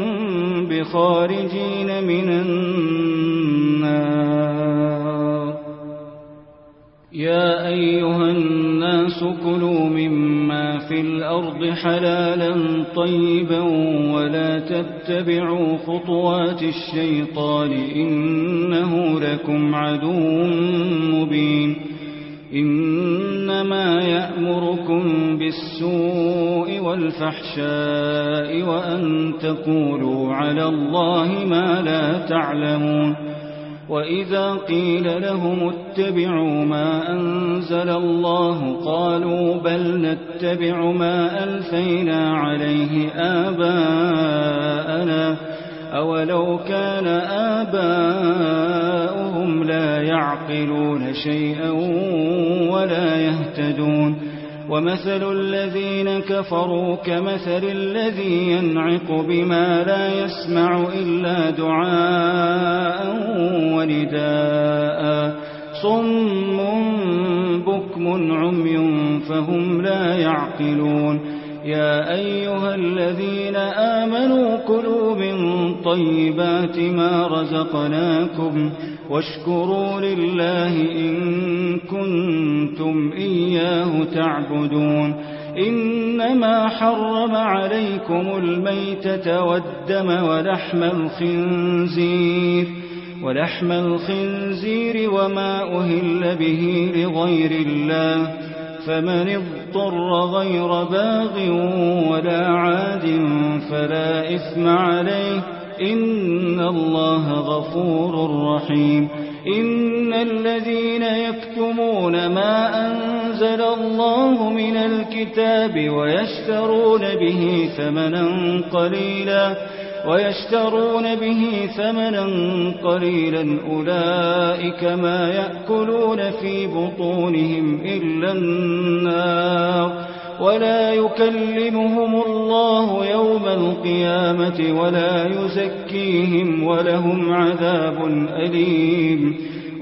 بخارجين من النار. يا أيها الناس كلوا مما في الأرض حلالا طيبا ولا تتبعوا خطوات الشيطان إنه لكم عدو مبين. إنما يأمركم بالسوء والفحشاء وأن تقولوا على الله ما لا تعلمون. وإذا قيل لهم اتبعوا ما أنزل الله قالوا بل نتبع ما ألفينا عليه آباءنا أولو كان آباؤهم لا يعقلون شيئا ولا يهتدون. ومثل الذين كفروا كمثل الذي ينعق بما لا يسمع إلا دعاء ونداء صم بكم عمي فهم لا يعقلون. يا أيها الذين آمنوا كلوا من طيبات ما رزقناكم واشكروا لله إن كنتم إياه تعبدون. إنما حرم عليكم الميتة والدم ولحم الخنزير ولحم الخنزير وما أهل به لغير الله فمن اضطر غير باغ ولا عاد فلا إثم عليه إن الله غفور رحيم. إن الذين يكتمون ما أنزل الله من الكتاب ويشترون به ثمنا قليلا ويشترون به ثمنا قليلا أولئك ما يأكلون في بطونهم إلا النار ولا يكلمهم الله يوم القيامة ولا يزكيهم ولهم عذاب أليم.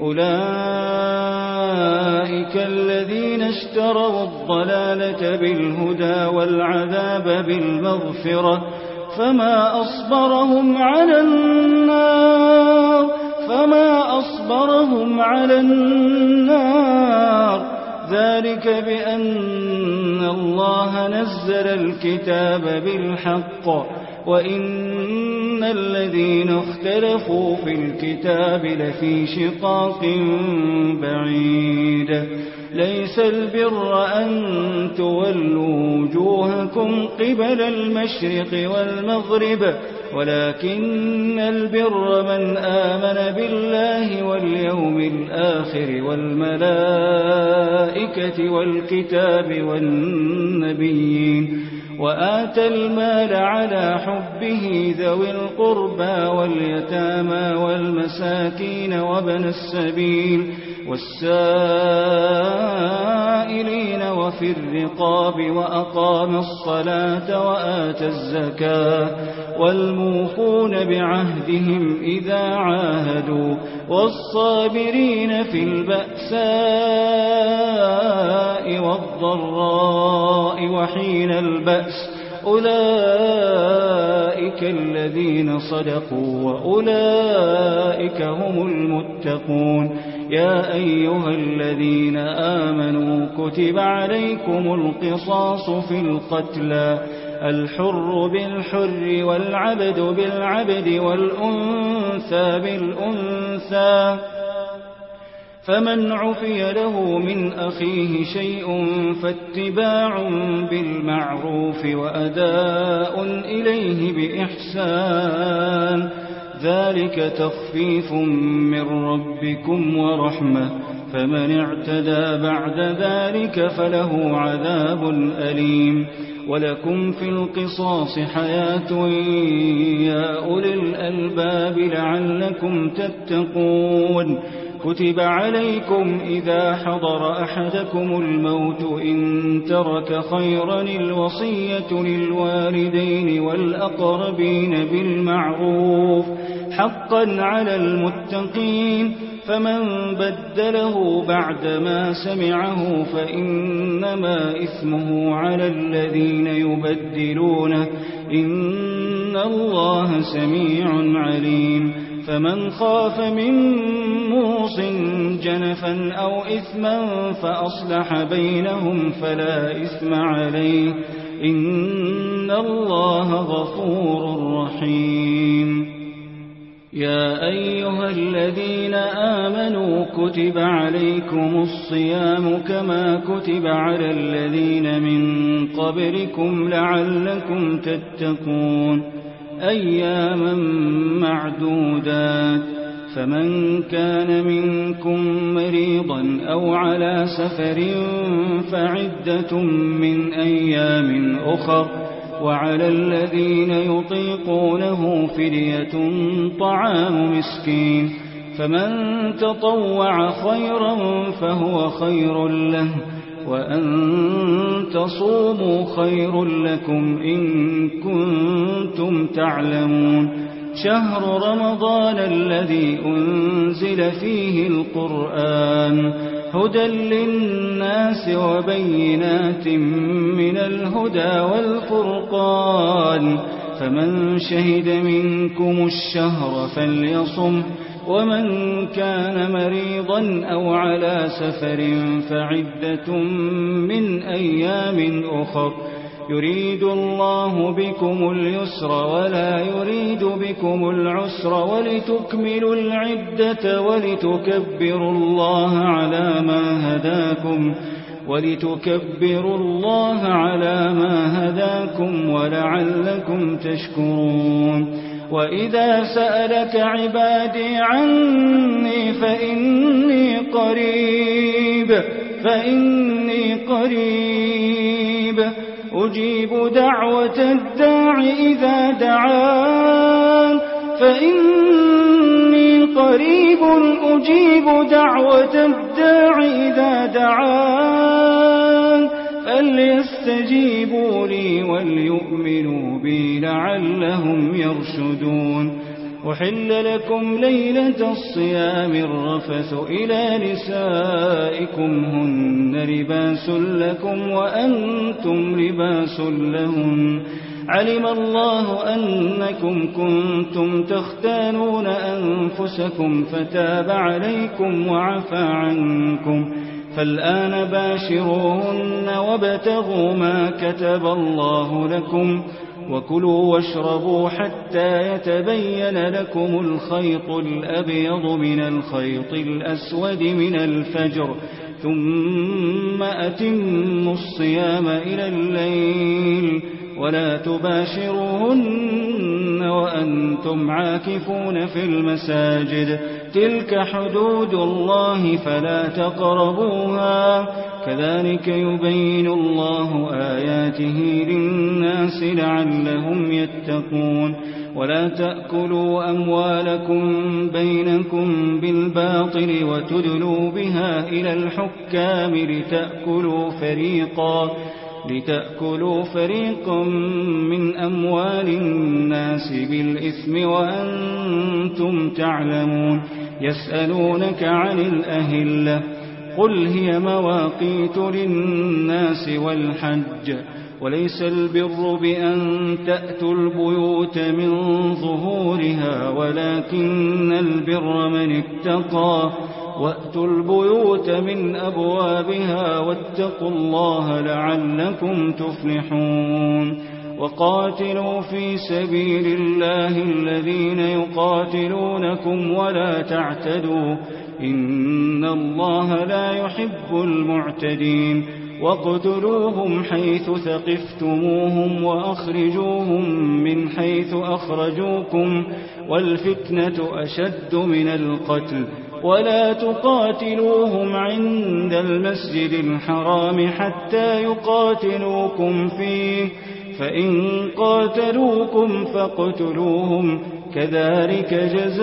أولئك الذين اشتروا الضلالة بالهدى والعذاب بالمغفرة فما أصبرهم على النار فما أصبرهم على النار ذلك بأن الله نزل الكتاب بالحق وإن الذين اختلفوا في الكتاب لفي شقاق بعيد. ليس البر أن تولوا وجوهكم قبل المشرق والمغرب ولكن البر من آمن بالله واليوم الآخر والملائكة والكتاب والنبيين وآتى المال على حبه ذوي القربى واليتامى والمساكين وابن السبيل والسائلين وفي الرقاب وأقام الصلاة وآتى الزكاة والموفون بعهدهم إذا عاهدوا والصابرين في البأساء والضراء وحين البأس أولئك الذين صدقوا وأولئك هم المتقون. يا أيها الذين آمنوا كتب عليكم القصاص في القتلى الحر بالحر والعبد بالعبد والأنثى بالأنثى فمن عفي له من أخيه شيء فاتباع بالمعروف وأداء إليه بإحسان ذلك تخفيف من ربكم ورحمة فمن اعتدى بعد ذلك فله عذاب أليم. ولكم في القصاص حياة يا أولي الألباب لعلكم تتقون. كتب عليكم إذا حضر أحدكم الموت إن ترك خيرا الوصية للوالدين والأقربين بالمعروف حقا على المتقين فمن بدله بعدما سمعه فإنما إثمه على الذين يبدلونه إن الله سميع عليم. فمن خاف من موص جنفا أو إثما فأصلح بينهم فلا إثم عليه إن الله غفور رحيم. يا أيها الذين آمنوا كتب عليكم الصيام كما كتب على الذين من قبلكم لعلكم تتقون أياما معدودات فمن كان منكم مريضا أو على سفر فعدة من أيام أخر وعلى الذين يطيقونه فدية طعام مسكين فمن تطوع خيرا فهو خير له وأن تصوموا خير لكم إن كنتم تعلمون. شهر رمضان الذي أنزل فيه القرآن هدى للناس وبينات من الهدى والفرقان فمن شهد منكم الشهر فليصم ومن كان مريضا أو على سفر فعدة من أيام أخر يريد الله بكم اليسر ولا يريد بكم العسر ولتكملوا العدة ولتكبروا الله على ما هداكم ولتكبروا الله على ما هداكم ولعلكم تشكرون. وإذا سألك عبادي عني فإني قريب فإني قريب أجيب دعوة الداع إذا دعان فإني قريب أجيب دعوة الداع إذا دعان فليستجيبوا لي وليؤمنوا بي لعلهم يرشدون. أحل لكم ليلة الصيام الرفث إلى نسائكم هن لباس لكم وأنتم لباس لهن علم الله أنكم كنتم تختانون أنفسكم فتاب عليكم وعفى عنكم فالآن باشروهن وابتغوا ما كتب الله لكم وكلوا واشربوا حتى يتبين لكم الخيط الأبيض من الخيط الأسود من الفجر ثم أتموا الصيام إلى الليل ولا تباشروهن وأنتم عاكفون في المساجد تلك حدود الله فلا تقربوها كذلك يبين الله آياته للناس لعلهم يتقون. ولا تأكلوا أموالكم بينكم بالباطل وتدلوا بها إلى الحكام لتأكلوا فريقا لتأكلوا فريقا من أموال الناس بالإثم وأنتم تعلمون. يسألونك عن الأهلة قل هي مواقيت للناس والحج وليس البر بأن تأتوا البيوت من ظهورها ولكن البر من اتقى وأتوا البيوت من أبوابها واتقوا الله لعلكم تفلحون. وقاتلوا في سبيل الله الذين يقاتلونكم ولا تعتدوا إن الله لا يحب المعتدين. واقتلوهم حيث ثقفتموهم وأخرجوهم من حيث أخرجوكم والفتنة أشد من القتل ولا تقاتلوهم عند المسجد الحرام حتى يقاتلوكم فيه فإن قاتلوكم فاقتلوهم كذلك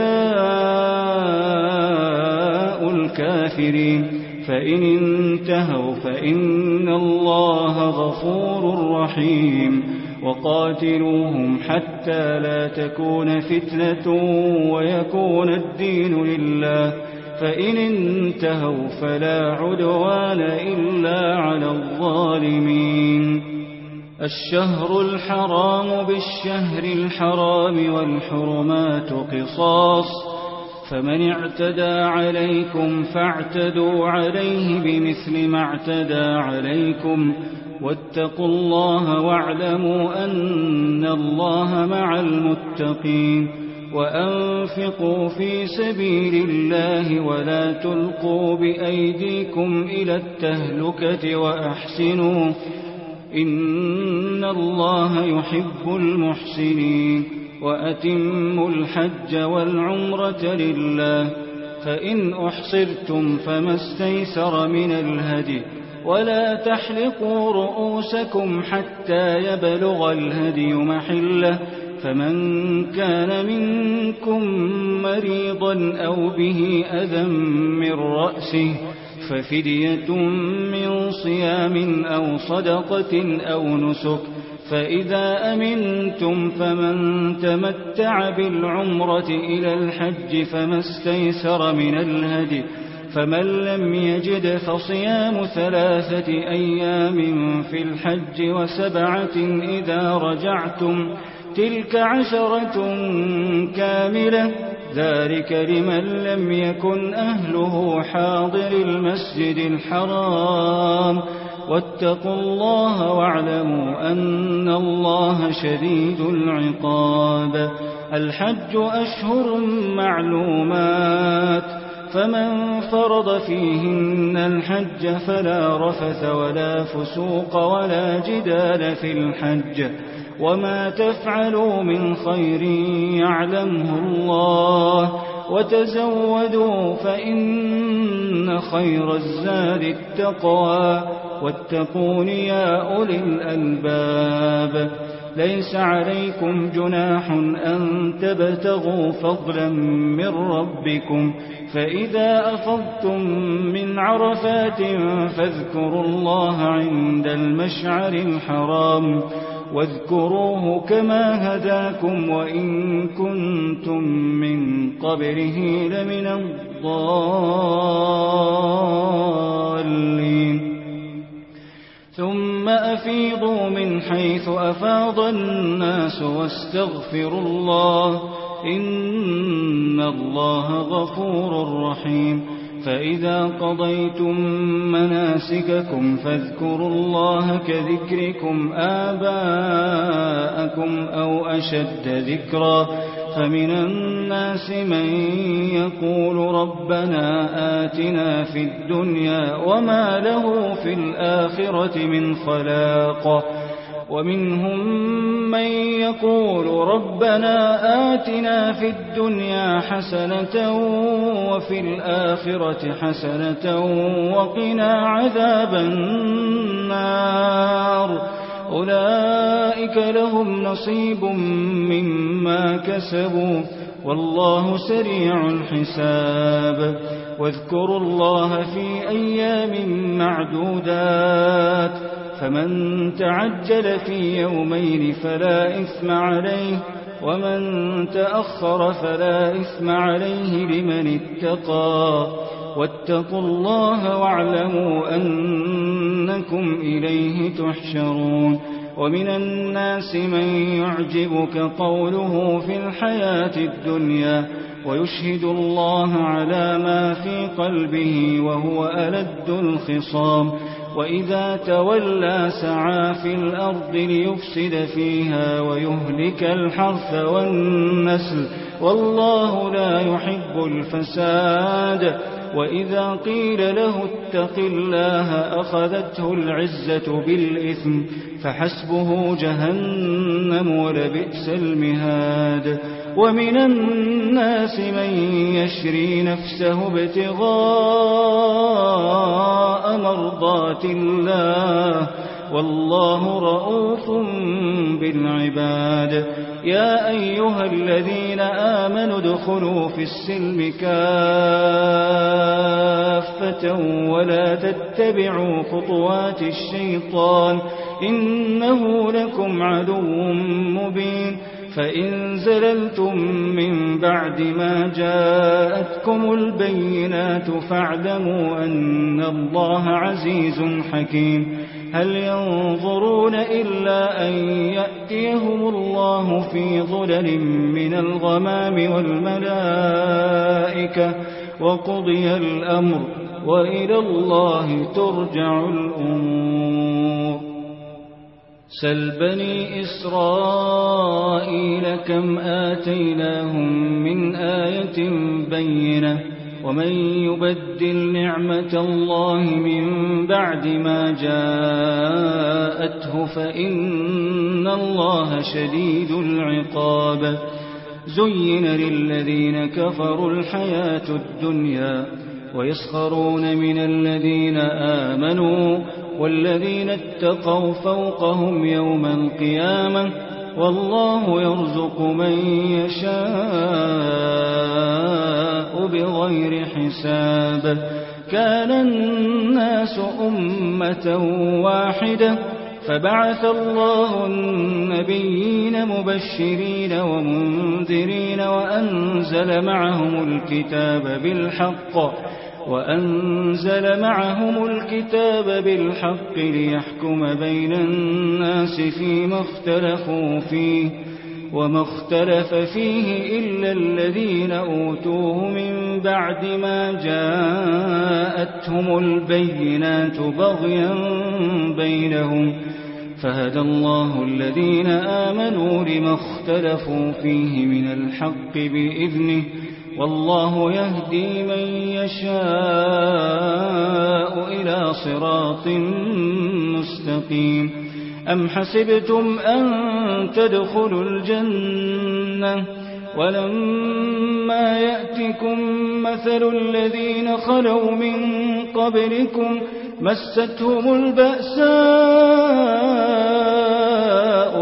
جزاء الكافرين. فإن انتهوا فإن الله غفور رحيم. وقاتلوهم حتى لا تكون فتنة ويكون الدين لله فإن انتهوا فلا عدوان إلا على الظالمين. الشهر الحرام بالشهر الحرام والحرمات قصاص فمن اعتدى عليكم فاعتدوا عليه بمثل ما اعتدى عليكم واتقوا الله واعلموا أن الله مع المتقين. وأنفقوا في سبيل الله ولا تلقوا بأيديكم إلى التهلكة وأحسنوا إن الله يحب المحسنين. وأتموا الحج والعمرة لله فإن أحصرتم فما استيسر من الهدي ولا تحلقوا رؤوسكم حتى يبلغ الهدي محله فمن كان منكم مريضا أو به أذى من رأسه ففدية من صيام أو صدقة أو نسك فإذا أمنتم فمن تمتع بالعمرة إلى الحج فما استيسر من الهدي فمن لم يجد فصيام ثلاثة أيام في الحج وسبعة إذا رجعتم تلك عشرة كاملة ذلك لمن لم يكن أهله حاضر المسجد الحرام واتقوا الله واعلموا أن الله شديد العقاب. الحج أشهر معلومات فمن فرض فيهن الحج فلا رفث ولا فسوق ولا جدال في الحج وما تفعلوا من خير يعلمه الله وتزودوا فإن خير الزاد التقوى واتقون يا أولي الألباب. ليس عليكم جناح أن تبتغوا فضلا من ربكم فإذا أفضتم من عرفات فاذكروا الله عند المشعر الحرام واذكروه كما هداكم وإن كنتم من قبله لمن الضالين. ثم أفيضوا من حيث أفاض الناس واستغفروا الله إن الله غفور رحيم. فإذا قضيتم مناسككم فاذكروا الله كذكركم آباءكم أو أشد ذكرا فمن الناس من يقول ربنا آتنا في الدنيا وما له في الآخرة من خلاق ومنهم من يقول ربنا آتنا في الدنيا حسنة وفي الآخرة حسنة وقنا عذاب النار أولئك لهم نصيب مما كسبوا والله سريع الحساب واذكروا الله في أيام معدودات فمن تعجل في يومين فلا إثم عليه ومن تأخر فلا إثم عليه لمن اتقى واتقوا الله واعلموا أنكم إليه تحشرون ومن الناس من يعجبك قوله في الحياة الدنيا ويشهد الله على ما في قلبه وهو ألد الخصام وإذا تولى سعى في الأرض ليفسد فيها ويهلك الحرث والنسل والله لا يحب الفساد وإذا قيل له اتق الله أخذته العزة بالإثم فحسبه جهنم ولبئس المهاد ومن الناس من يشري نفسه ابتغاء مرضات الله والله رؤوف بالعباد يا أيها الذين آمنوا ادخلوا في السلم كافة ولا تتبعوا خطوات الشيطان إنه لكم عدو مبين فإن زللتم من بعد ما جاءتكم البينات فاعلموا أن الله عزيز حكيم هل ينظرون إلا أن يأتيهم الله في ظلل من الغمام والملائكة وقضي الأمر وإلى الله ترجع الأمور سل بني إسرائيل كم آتيناهم من آية بينة ومن يبدل نعمة الله من بعد ما جاءته فإن الله شديد العقاب زين للذين كفروا الحياة الدنيا ويسخرون من الذين آمنوا والذين اتقوا فوقهم يوم القيامة والله يرزق من يشاء بغير حساب كان الناس أمة واحدة فبعث الله النبيين مبشرين ومنذرين وأنزل معهم الكتاب بالحق وأنزل معهم الكتاب بالحق ليحكم بين الناس فيما اختلفوا فيه وما اختلف فيه إلا الذين أوتوه من بعد ما جاءتهم البينات بغيا بينهم فهدى الله الذين آمنوا لما اختلفوا فيه من الحق بإذنه والله يهدي من يشاء إلى صراط مستقيم أم حسبتم أن تدخلوا الجنة ولما يأتكم مثل الذين خلوا من قبلكم مستهم البأساء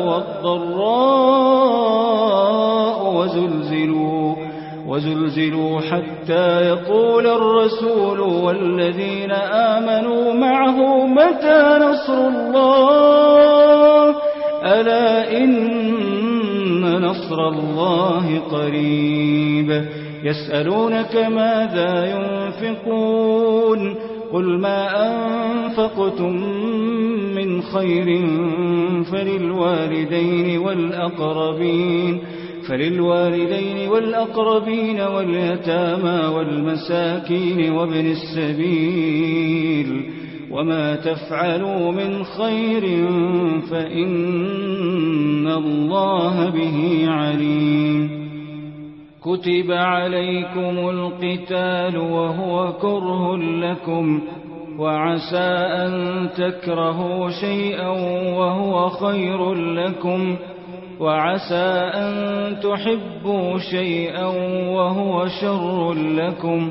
والضراء وزلزلوا وزلزلوا حتى يقول الرسول والذين آمنوا معه متى نصر الله ألا إن نصر الله قريب يسألونك ماذا ينفقون قل ما أنفقتم من خير فللوالدين والأقربين فللوالدين والأقربين واليتامى والمساكين وابن السبيل وما تفعلوا من خير فإن الله به عليم كتب عليكم القتال وهو كره لكم وعسى أن تكرهوا شيئا وهو خير لكم وعسى أن تحبوا شيئا وهو شر لكم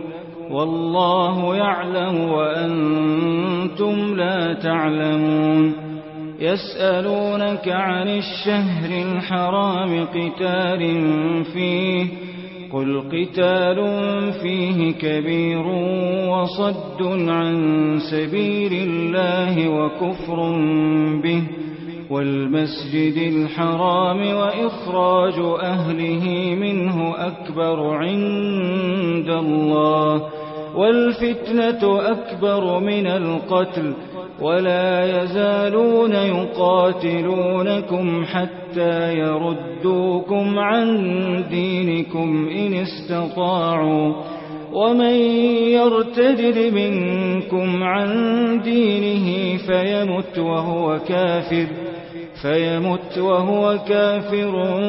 والله يعلم وأنتم لا تعلمون يسألونك عن الشهر الحرام قتال فيه قل قتال فيه كبير وصد عن سبيل الله وكفر به والمسجد الحرام وإخراج أهله منه أكبر عند الله والفتنة أكبر من القتل ولا يزالون يقاتلونكم حتى يردوكم عن دينكم إن استطاعوا ومن يرتد منكم عن دينه فيمت وهو كافر فيمت وهو كافر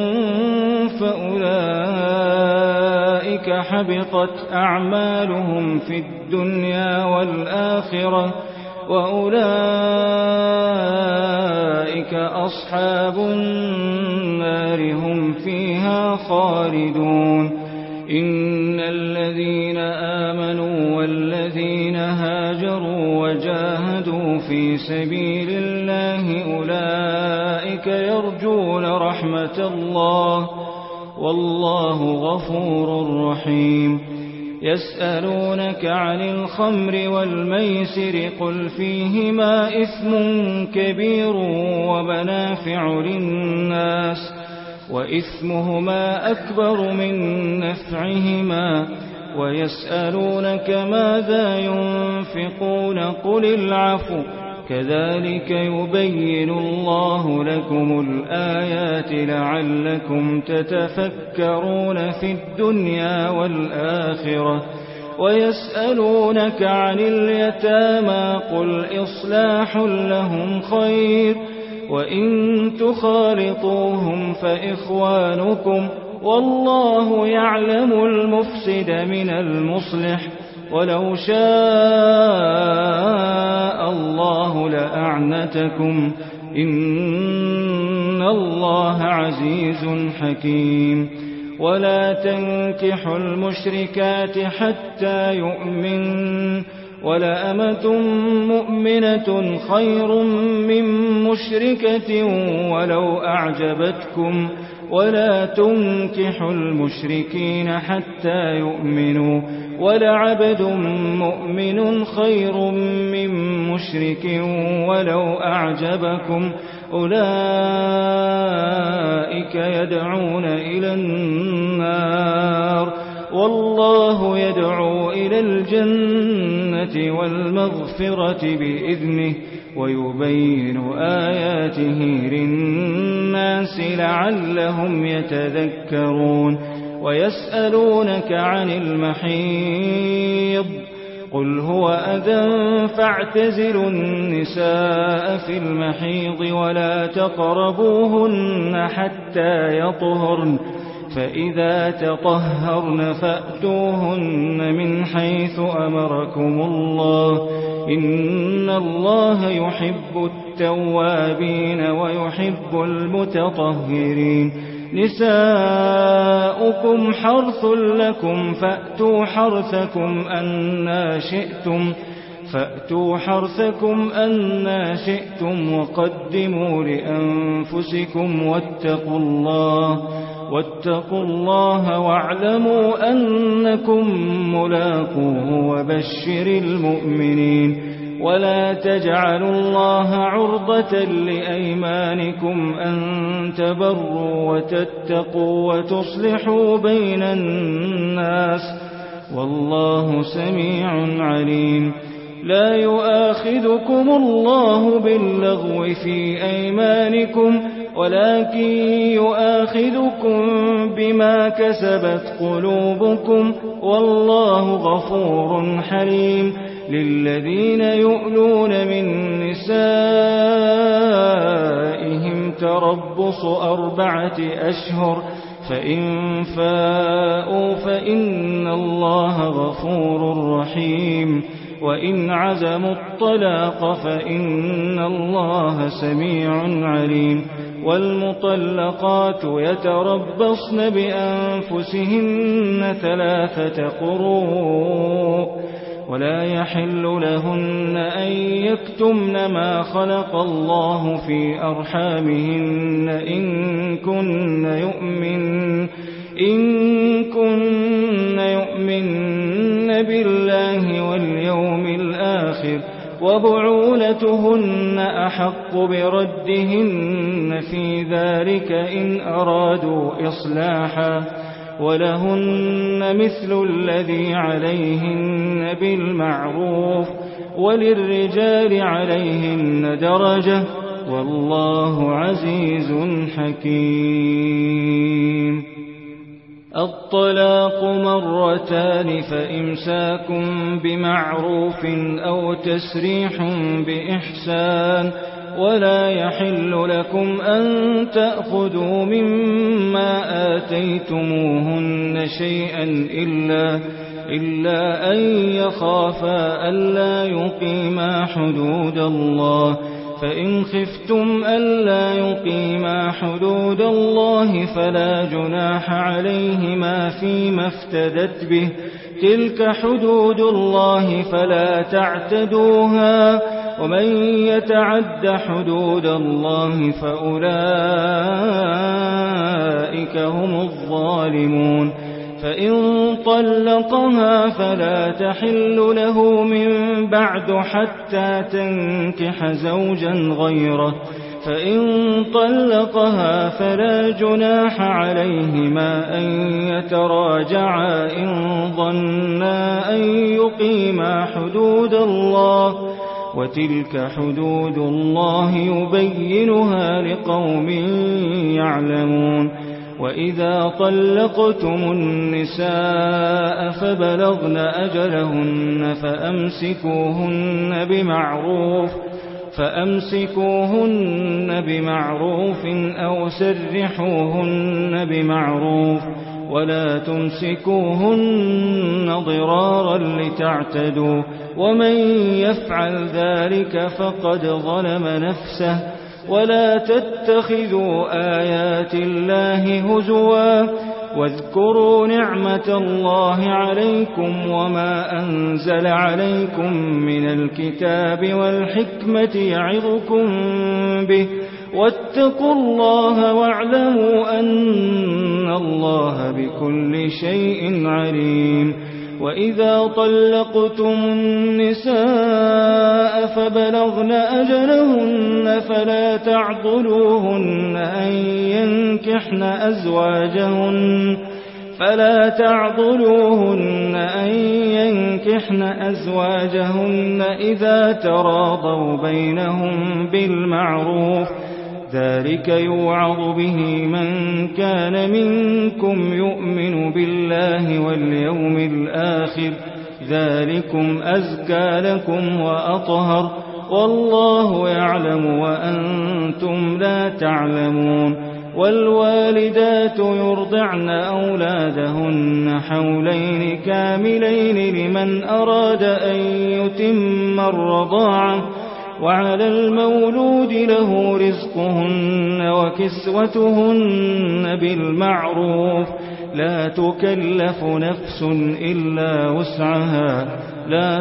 فأولئك حبطت أعمالهم في الدنيا والآخرة وأولئك أصحاب النار هم فيها خالدون إن الذين آمنوا والذين هاجروا وجاهدوا في سبيل الله أولئك يرجون رحمة الله والله غفور رحيم يسألونك عن الخمر والميسر قل فيهما إثم كبير ومنافع للناس وإثمهما أكبر من نفعهما ويسألونك ماذا ينفقون قل العفو كذلك يبين الله لكم الآيات لعلكم تتفكرون في الدنيا والآخرة ويسألونك عن اليتامى قل إصلاح لهم خير وإن تخالطوهم فإخوانكم والله يعلم المفسد من المصلح ولو شاء الله لأعنتكم إن الله عزيز حكيم ولا تنكحوا المشركات حتى يؤمنوا ولأمة مؤمنة خير من مشركة ولو أعجبتكم ولا تنكحوا المشركين حتى يؤمنوا ولعبد مؤمن خير من مشرك ولو أعجبكم أولئك يدعون إلى النار والله يدعو إلى الجنة والمغفرة بإذنه ويبين آياته للناس لعلهم يتذكرون ويسألونك عن المحيض قل هو أذى فاعتزلوا النساء في المحيض ولا تقربوهن حتى يطهرن فإذا تطهرن فأتوهن من حيث أمركم الله إن الله يحب التوابين ويحب المتطهرين نساؤكم حرث لكم فأتوا حرثكم أنى شئتم فأتوا حرثكم أنى شئتم وقدموا لأنفسكم واتقوا الله واتقوا الله واعلموا أنكم ملاقوه وبشر المؤمنين ولا تجعلوا الله عرضة لأيمانكم أن تبروا وتتقوا وتصلحوا بين الناس والله سميع عليم لا يؤاخذكم الله باللغو في أيمانكم ولكن يؤاخذكم بما كسبت قلوبكم والله غفور حليم للذين يؤلون من نسائهم تربص أربعة أشهر فإن فاءوا فإن الله غفور رحيم وإن عزموا الطلاق فإن الله سميع عليم والمطلقات يتربصن بأنفسهن ثلاثة قروء ولا يحل لهن أن يكتمن ما خلق الله في أرحامهن إن كن يؤمن إن كن يؤمن بالله واليوم الآخر وبعولتهن أحق بردهن في ذلك إن أرادوا إصلاحا ولهن مثل الذي عليهن بالمعروف وللرجال عليهن درجة والله عزيز حكيم. الطلاق مرتان فإمساك بمعروف أو تسريح بإحسان ولا يحل لكم أن تأخذوا مما آتيتموهن شيئا إلا, إلا أن يخافا ألا يقيما حدود الله فإن خفتم ألا يقيما حدود الله فلا جناح عليهما فيما افتدت به تلك حدود الله فلا تعتدوها ومن يتعد حدود الله فأولئك هم الظالمون. فإن طلقها فلا تحل له من بعد حتى تنكح زوجا غيره فإن طلقها فلا جناح عليهما أن يتراجعا إن ظنا أن يقيما حدود الله وتلك حدود الله يبينها لقوم يعلمون. وإذا طلقتم النساء فبلغن أجلهن فأمسكوهن بمعروف فأمسكوهن بمعروف أو سرحوهن بمعروف ولا تمسكوهن ضرارا لتعتدوا ومن يفعل ذلك فقد ظلم نفسه. ولا تتخذوا آيات الله هزوا واذكروا نعمة الله عليكم وما أنزل عليكم من الكتاب والحكمة يعظكم به واتقوا الله واعلموا أن الله بكل شيء عليم. وإذا طلقتم النساء فبلغن أجلهن فلا تعضلوهن أن ينكحن أزواجهن فلا تعضلوهن أن ينكحن أزواجهن إذا تراضوا بينهم بالمعروف ذلك يوعظ به من كان منكم يؤمن بالله واليوم الآخر ذلكم أزكى لكم وأطهر والله يعلم وأنتم لا تعلمون. والوالدات يرضعن أولادهن حولين كاملين لمن أراد أن يتم الرضاعة وعلى المولود له رزقهن وكسوتهن بالمعروف لا تكلف نفس إلا وسعها لا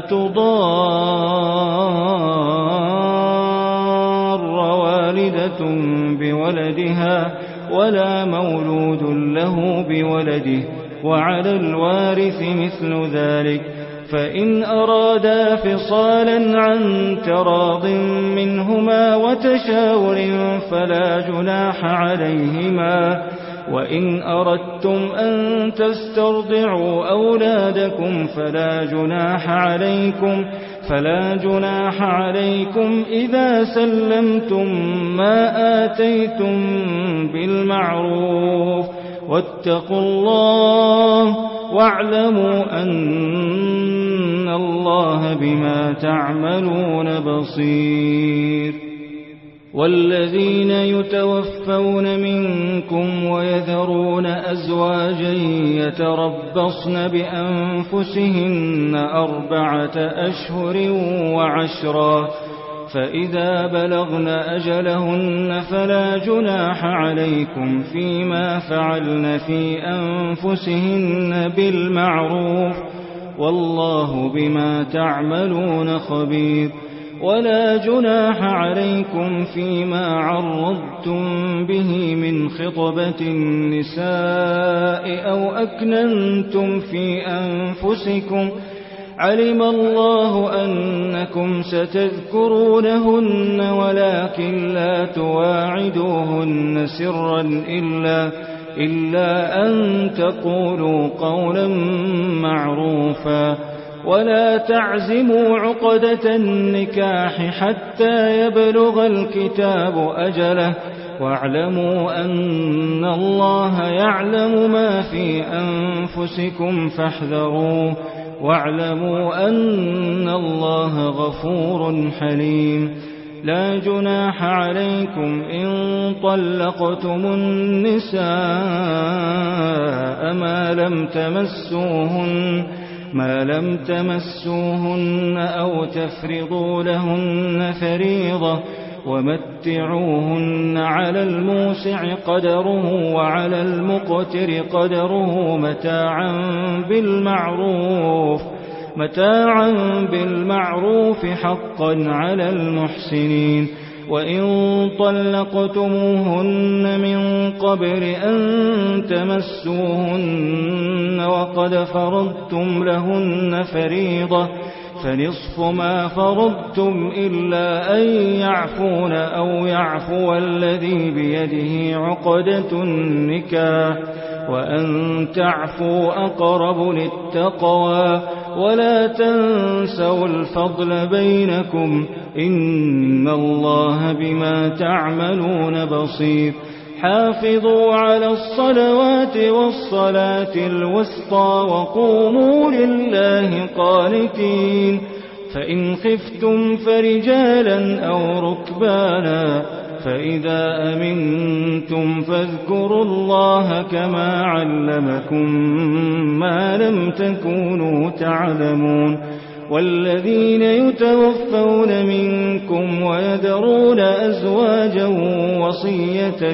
تضار والدة بولدها ولا مولود له بولده وعلى الوارث مثل ذلك فإن أرادا فصالا عن تراض منهما وتشاور فلا جناح عليهما. وإن أردتم أن تسترضعوا أولادكم فلا جناح عليكم فلا جناح عليكم إذا سلمتم ما آتيتم بالمعروف واتقوا الله واعلموا أن الله بما تعملون بصير. والذين يتوفون منكم ويذرون أزواجا يتربصن بأنفسهن أربعة أشهر وعشرا فإذا بلغن أجلهن فلا جناح عليكم فيما فعلن في أنفسهن بالمعروف والله بما تعملون خبير. ولا جناح عليكم فيما عرضتم به من خطبة النساء أو أكننتم في أنفسكم، علم الله أنكم ستذكرونهن ولكن لا تواعدوهن سرا إلا, إلا أن تقولوا قولا معروفا. ولا تعزموا عقدة النكاح حتى يبلغ الكتاب أجله، واعلموا أن الله يعلم ما في أنفسكم فاحذروه، واعلموا أن الله غفور حليم. لا جناح عليكم إن طلقتم النساء ما لم تمسوهن ما لم تمسوهن أو تفرضوا لهن فريضة، ومتعوهن على الموسع قدره وعلى المقتر قدره متاعا بالمعروف متاعا بالمعروف حقا على المحسنين. وإن طلقتموهن من قبل أن تمسوهن وقد فرضتم لهن فريضة فنصف ما فرضتم إلا أن يعفون أو يعفو الذي بيده عقدة النكاح، وأن تعفوا أقرب للتقوى. ولا تنسوا الفضل بينكم، إن الله بما تعملون بصير. حافظوا على الصلوات والصلاة الوسطى وقوموا لله قانتين. فإن خفتم فرجالا أو ركبانا، فإذا أمنتم فاذكروا الله كما علمكم ما لم تكونوا تعلمون. والذين يتوفون منكم ويذرون أزواجا وصية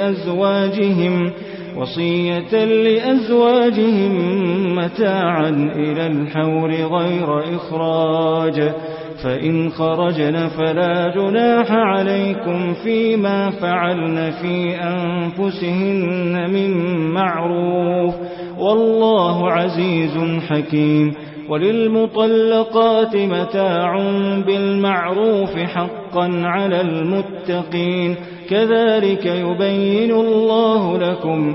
لأزواجهم وصية لأزواجهم متاعا إلى الحول غير إخراج، فإن خرجن فلا جناح عليكم فيما فعلن في أنفسهن من معروف، والله عزيز حكيم. وللمطلقات متاع بالمعروف حقا على المتقين، كذلك يبين الله لكم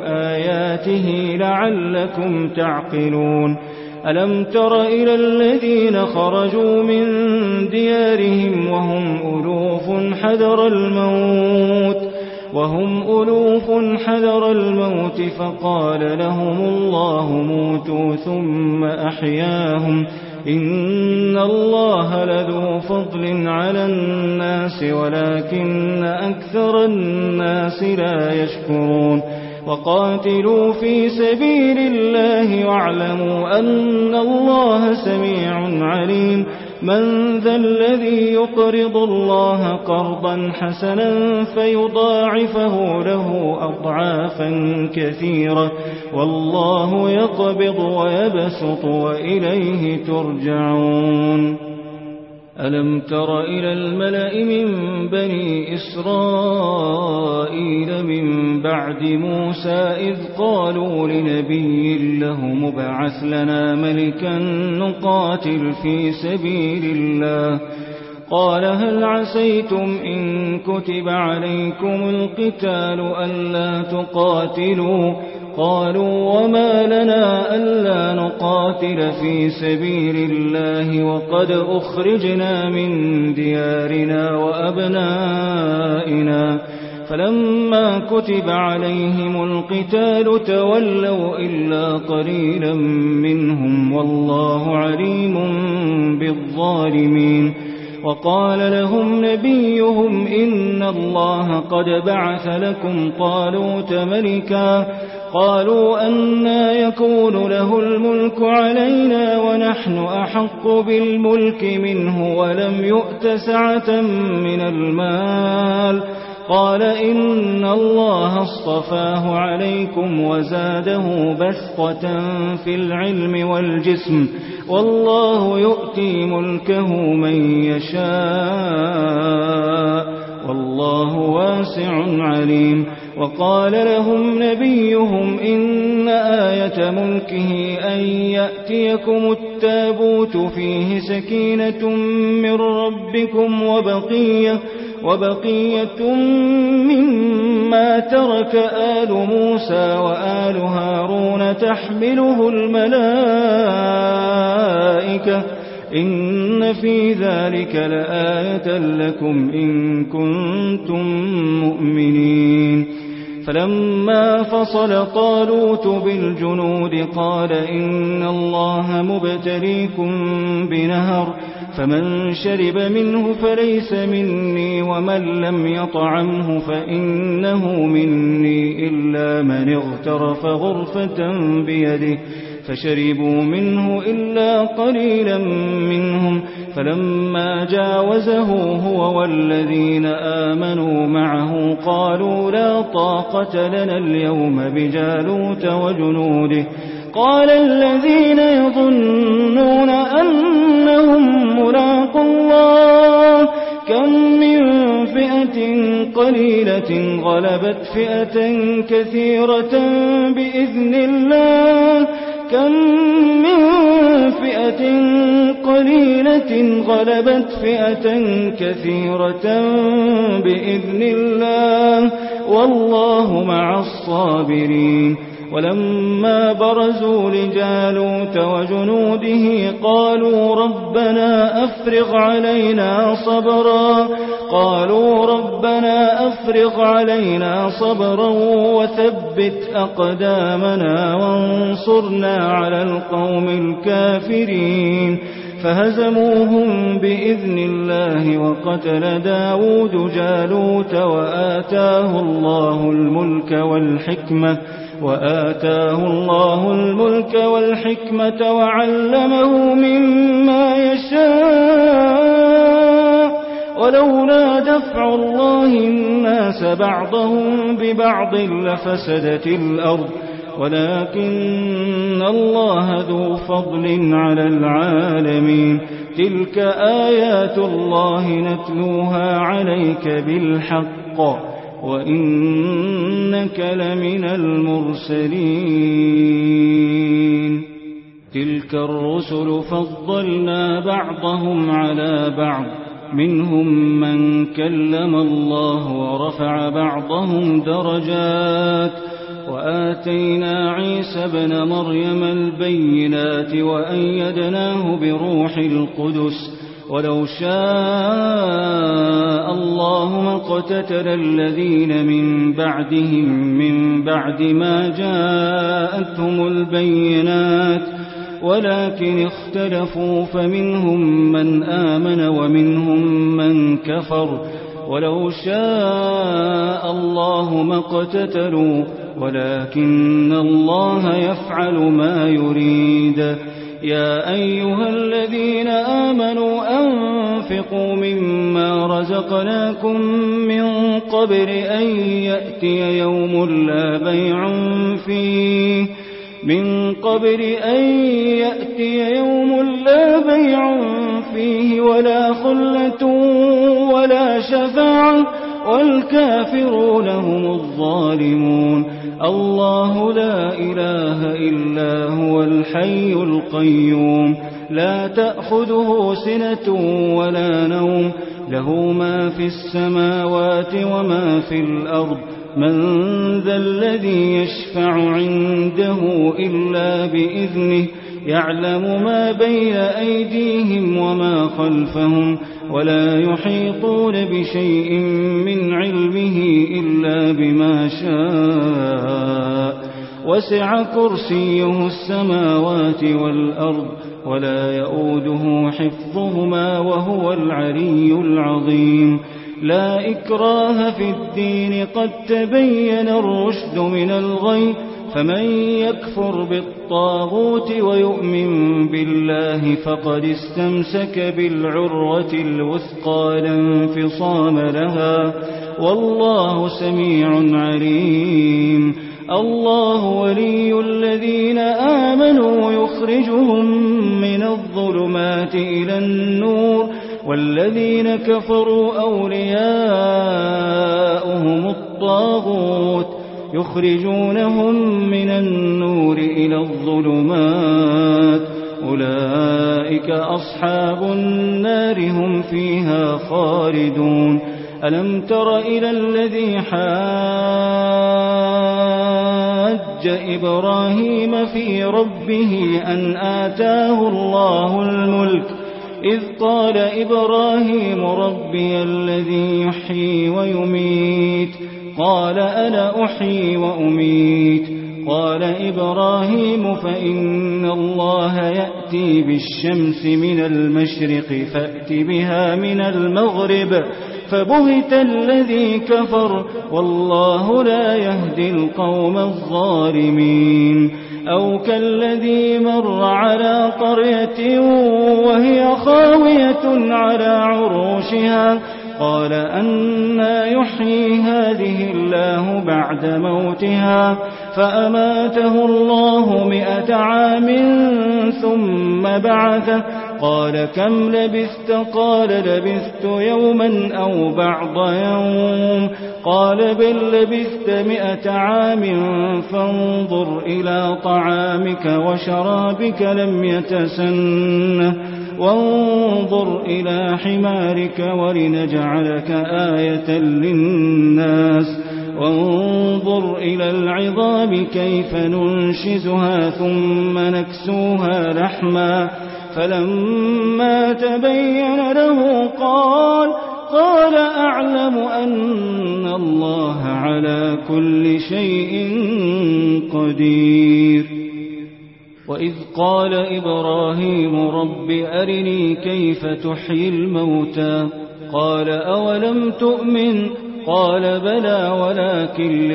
آياته لعلكم تعقلون. ألم تر إلى الذين خرجوا من ديارهم وهم ألوف حذر الموت وهم ألوف حذر الموت فقال لهم الله موتوا ثم أحياهم، إن الله لذو فضل على الناس ولكن أكثر الناس لا يشكرون. وقاتلوا في سبيل الله واعلموا أن الله سميع عليم. من ذا الذي يقرض الله قرضا حسنا فيضاعفه له أضعافا كثيرة، والله يقبض ويبسط وإليه ترجعون. ألم تر إلى الملأ من بني إسرائيل من بعد موسى إذ قالوا لنبي له مبعث لنا ملكا نقاتل في سبيل الله، قال هل عسيتم إن كتب عليكم القتال ألا تقاتلوا؟ قالوا وما لنا ألا نقاتل في سبيل الله وقد أخرجنا من ديارنا وأبنائنا، فلما كتب عليهم القتال تولوا إلا قليلا منهم والله عليم بالظالمين. وقال لهم نبيهم إن الله قد بعث لكم طالوت ملكا، قالوا أنى يكون له الملك علينا ونحن أحق بالملك منه ولم يؤت سعة من المال، قال إن الله اصطفاه عليكم وزاده بسطة في العلم والجسم والله يؤتي ملكه من يشاء والله واسع عليم. وقال لهم نبيهم إن آية ملكه أن يأتيكم التابوت فيه سكينة من ربكم وبقية, وبقية مما ترك آل موسى وآل هارون تحمله الملائكة إن في ذلك لآية لكم إن كنتم مؤمنين. فلما فصل طالوت بالجنود قال إن الله مبتليكم بنهر فمن شرب منه فليس مني ومن لم يطعمه فإنه مني إلا من اغترف غرفة بيده فشربوا منه إلا قليلا منهم. فلما جاوزه هو والذين آمنوا معه قالوا لا طاقة لنا اليوم بجالوت وجنوده. قال الذين يظنون أنهم ملاقو الله كم من فئة قليلة غلبت فئة كثيرة بإذن الله كم من فئة قليلة غلبت فئة كثيرة بإذن الله والله مع الصابرين. ولما برزوا لجالوت وجنوده قالوا ربنا أفرغ علينا صبرا قالوا ربنا أفرغ علينا صبرا وثبت أقدامنا وانصرنا على القوم الكافرين. فهزموهم بإذن الله وقتل داود جالوت وآتاه الله الملك والحكمة وآتاه الله الملك والحكمة وعلمه مما يشاء ولولا دفع الله الناس بعضهم ببعض لفسدت الأرض ولكن الله ذو فضل على العالمين. تلك آيات الله نتلوها عليك بالحق وإنك لمن المرسلين. تلك الرسل فضلنا بعضهم على بعض منهم من كلم الله ورفع بعضهم درجات وآتينا عيسى ابن مريم البينات وأيدناه بروح القدس ولو شاء الله ما اقتتل الذين من بعدهم من بعد ما جاءتهم البينات ولكن اختلفوا فمنهم من آمن ومنهم من كفر ولو شاء الله ما اقتتلوا ولكن الله يفعل ما يريد. يا أيها الذين آمنوا أنفقوا مما رزقناكم من قبل أن يأتي يوم لا بيع فيه من قبل أن يأتي يوم لا بيع فيه ولا خلة ولا شفاعة والكافرون هم الظالمون. الله لا إله إلا هو الحي القيوم لا تأخذه سنة ولا نوم له ما في السماوات وما في الأرض من ذا الذي يشفع عنده إلا بإذنه يعلم ما بين أيديهم وما خلفهم ولا يحيطون بشيء من علمه إلا بما شاء وسع كرسيه السماوات والأرض ولا يؤوده حفظهما وهو العلي العظيم. لا إكراه في الدين قد تبين الرشد من الغي فمن يكفر بالطاغوت ويؤمن بالله فقد استمسك بالعروة الوثقى لا انفصام لها والله سميع عليم. الله ولي الذين آمنوا يخرجهم من الظلمات إلى النور والذين كفروا أولياؤهم الطاغوت يخرجونهم من النور إلى الظلمات أولئك أصحاب النار هم فيها خالدون. ألم تر إلى الذي حاج إبراهيم في ربه أن آتاه الله الملك إذ قال إبراهيم ربي الذي يحيي ويميت قال أنا أحيي وأميت قال إبراهيم فإن الله يأتي بالشمس من المشرق فأت بها من المغرب فبهت الذي كفر والله لا يهدي القوم الظالمين. أو كالذي مر على قرية وهي خاوية على عروشها قال أنى يحيي هذه الله بعد موتها فأماته الله مئة عام ثم بعثه قال كم لبثت قال لبثت يوما أو بعض يوم قال بل لبثت مئة عام فانظر إلى طعامك وشرابك لم يتسنه وانظر إلى حمارك ولنجعلك آية للناس وانظر إلى العظام كيف ننشزها ثم نكسوها لحما فلما تبين له قال قال أعلم أن الله على كل شيء قدير. وإذ قال إبراهيم رب أرني كيف تحيي الموتى قال أولم تؤمن قال بلى ولكن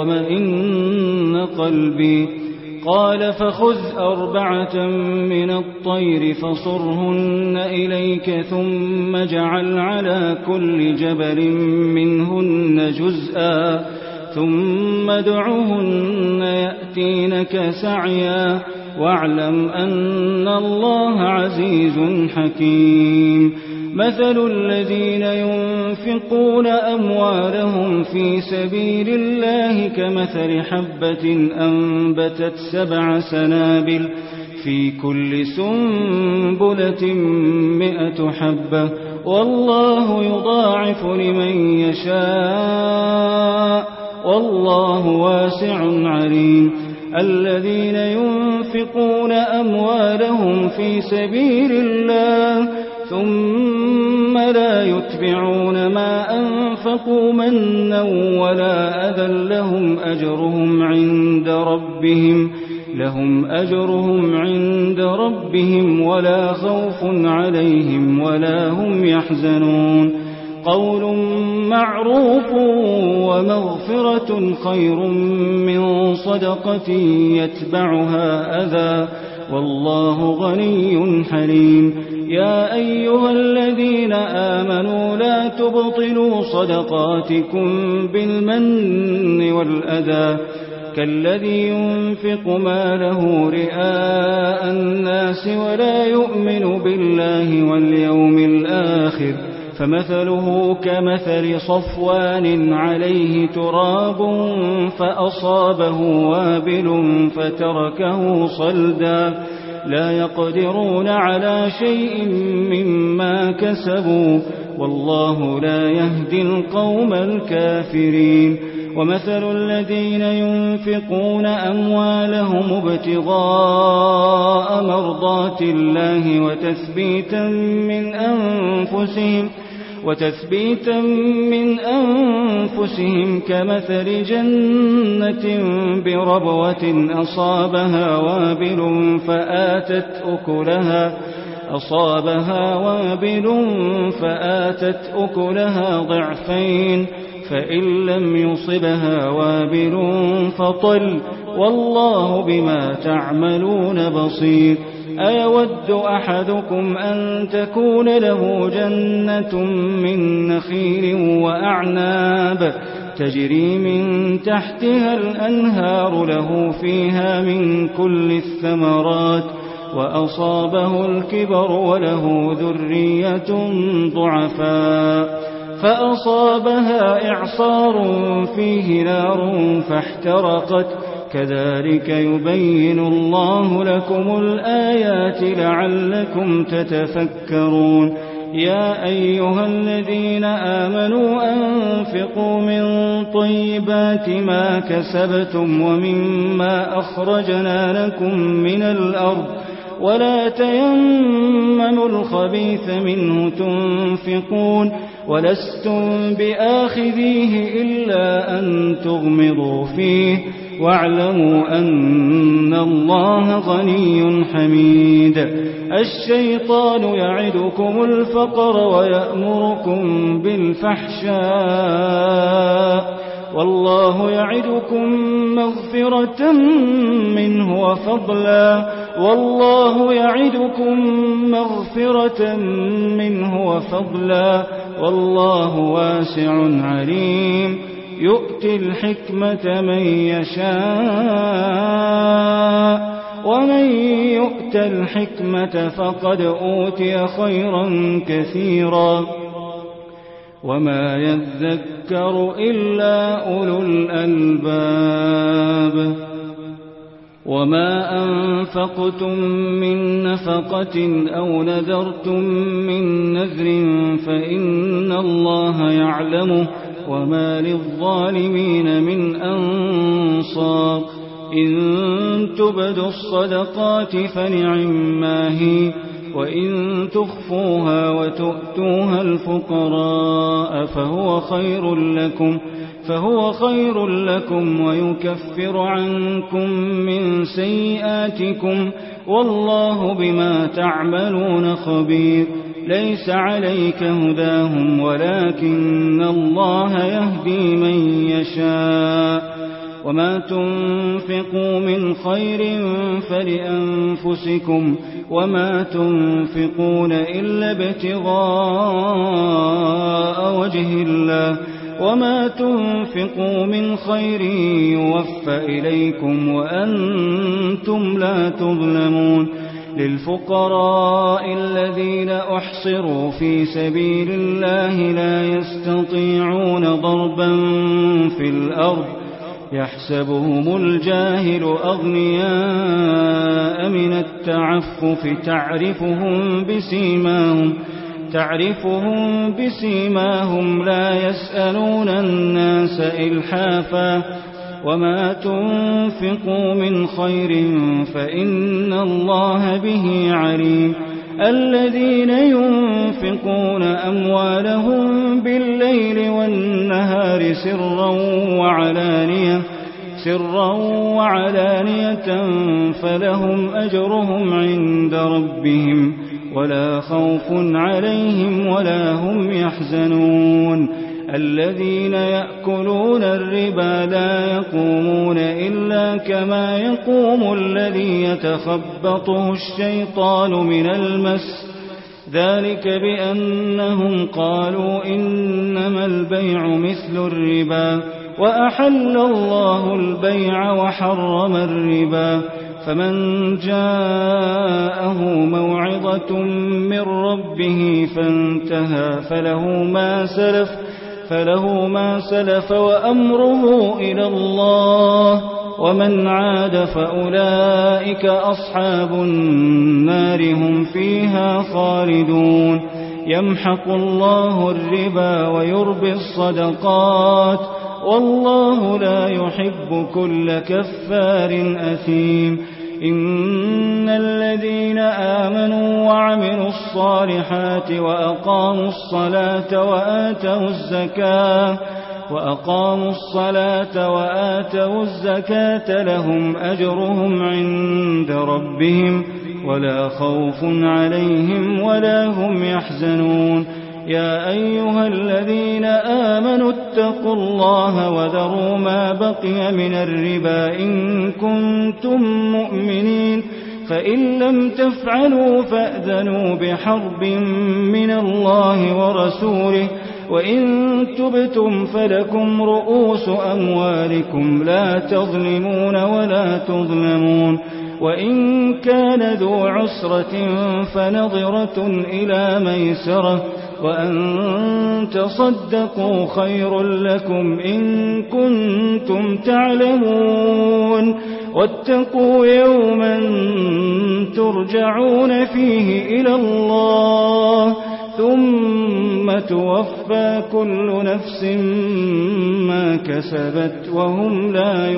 ليطمئن قلبي قال فخذ أربعة من الطير فصرهن إليك ثم اجعل على كل جبل منهن جزءا ثم ادعهن يأتينك سعيا واعلم أن الله عزيز حكيم. مثل الذين ينفقون أموالهم في سبيل الله كمثل حبة أنبتت سبع سنابل في كل سنبلة مئة حبة والله يضاعف لمن يشاء والله واسع عليم. الذين ينفقون أموالهم في سبيل الله ثم لا يتبعون ما أنفقوا منا ولا أذى لهم أجرهم عند ربهم لهم أجرهم عند ربهم ولا خوف عليهم ولا هم يحزنون. قول معروف ومغفرة خير من صدقة يتبعها أذى والله غني حليم. يا أيها الذين آمنوا لا تبطلوا صدقاتكم بالمن والأذى كالذي ينفق ماله رئاء الناس ولا يؤمن بالله واليوم الآخر فمثله كمثل صفوان عليه تراب فأصابه وابل فتركه صلدا لا يقدرون على شيء مما كسبوا والله لا يهدي القوم الكافرين. ومثل الذين ينفقون أموالهم ابتغاء مرضات الله وتثبيتا من أنفسهم وتثبيتا من أنفسهم كمثل جنة بربوة أصابها وابل فآتت أكلها أصابها وابل فآتت أكلها ضعفين فإن لم يصبها وابل فطل والله بما تعملون بصير. أيود أحدكم أن تكون له جنة من نخيل وأعناب تجري من تحتها الأنهار له فيها من كل الثمرات وأصابه الكبر وله ذرية ضعفاء فأصابها إعصار فيه نار فاحترقت كذلك يبين الله لكم الآيات لعلكم تتفكرون يا أيها الذين آمنوا أنفقوا من طيبات ما كسبتم ومما أخرجنا لكم من الأرض ولا تيمموا الخبيث منه تنفقون ولستم بآخذيه إلا أن تغمضوا فيه واعلموا أن الله غني حميد الشيطان يعدكم الفقر ويأمركم بالفحشاء والله يعدكم مغفرة منه وفضلا والله يعدكم مغفرة منه وفضلا والله واسع عليم يؤتي الحكمة من يشاء ومن يؤت الحكمة فقد أوتي خيرا كثيرا وما يذكر إلا أولو الألباب وما أنفقتم من نفقة أو نذرتم من نذر فإن الله يعلمه وما للظالمين من أنصار إن تبدوا الصدقات فنعما هي وإن تخفوها وتؤتوها الفقراء فهو خير لكم فهو خير لكم ويكفر عنكم من سيئاتكم والله بما تعملون خبير ليس عليك هداهم ولكن الله يهدي من يشاء وما تنفقوا من خير فلأنفسكم وما تنفقون إلا ابتغاء وجه الله وما تنفقوا من خير يوفى إليكم وأنتم لا تظلمون للفقراء الذين أحصروا في سبيل الله لا يستطيعون ضربا في الأرض يحسبهم الجاهل أغنياء من التعفف تعرفهم بسيماهم تعرفهم بسيماهم لا يسألون الناس إلحافا وما تنفقوا من خير فإن الله به عليم الذين ينفقون أموالهم بالليل والنهار سرا وعلانية سرا وعلانية فلهم أجرهم عند ربهم ولا خوف عليهم ولا هم يحزنون الذين يأكلون الربا لا يقومون إلا كما يقوم الذي يتخبطه الشيطان من المس ذلك بأنهم قالوا إنما البيع مثل الربا وأحل الله البيع وحرم الربا فمن جاءه موعظة من ربه فانتهى فله ما سلف فله ما سلف وأمره إلى الله ومن عاد فأولئك أصحاب النار هم فيها خالدون يمحق الله الربا ويربي الصدقات والله لا يحب كل كفار أثيم إن الذين آمنوا وعملوا الصالحات وأقاموا الصلاة وآتوا الزكاة وأقاموا الصلاة وآتوا الزكاة لهم أجرهم عند ربهم ولا خوف عليهم ولا هم يحزنون يا أيها الذين آمنوا اتقوا الله وذروا ما بقي من الربا إن كنتم مؤمنين فإن لم تفعلوا فأذنوا بحرب من الله ورسوله وإن تبتم فلكم رؤوس أموالكم لا تظلمون ولا تظلمون وإن كان ذو عسرة فنظرة إلى ميسرة وأن تصدقوا خير لكم إن كنتم تعلمون واتقوا يوما ترجعون فيه إلى الله ثم توفى كل نفس ما كسبت وهم لا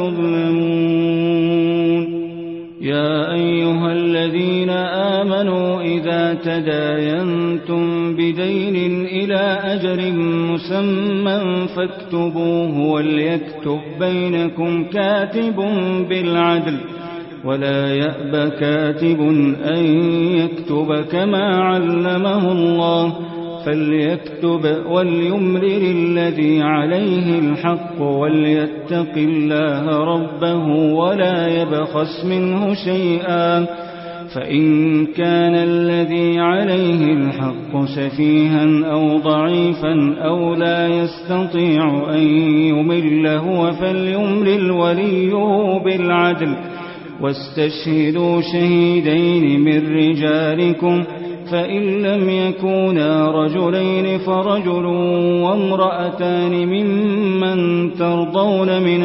يظلمون. يا أيها الذين آمنوا إذا تداينتم بدين إلى أجل مسمى فاكتبوه وليكتب بينكم كاتب بالعدل ولا يأب كاتب أن يكتب كما علمه الله فليكتب وليملل الذي عليه الحق وليتق الله ربه ولا يبخس منه شيئا فإن كان الذي عليه الحق سفيها أو ضعيفا أو لا يستطيع أن يمل هو فليملل وليه بالعدل واستشهدوا شهيدين من رجالكم فإن لم يكونا رجلين فرجل وامرأتان ممن ترضون من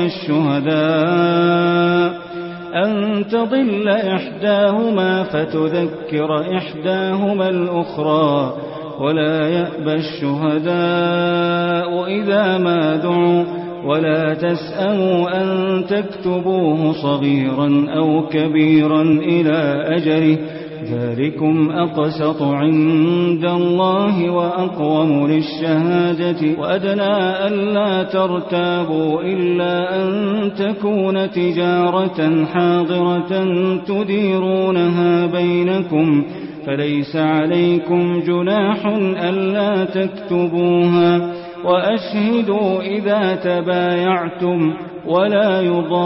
الشهداء أن تضل إحداهما فتذكر إحداهما الأخرى ولا يأبى الشهداء إذا ما دعوا ولا تسأموا أن تكتبوه صغيرا أو كبيرا إلى أجله ذلكم أقسط عند الله وأقوم للشهادة وأدنى ألا ترتابوا إلا أن تكون تجارة حاضرة تديرونها بينكم فليس عليكم جناح ألا تكتبوها وأشهدوا إذا تبايعتم ولا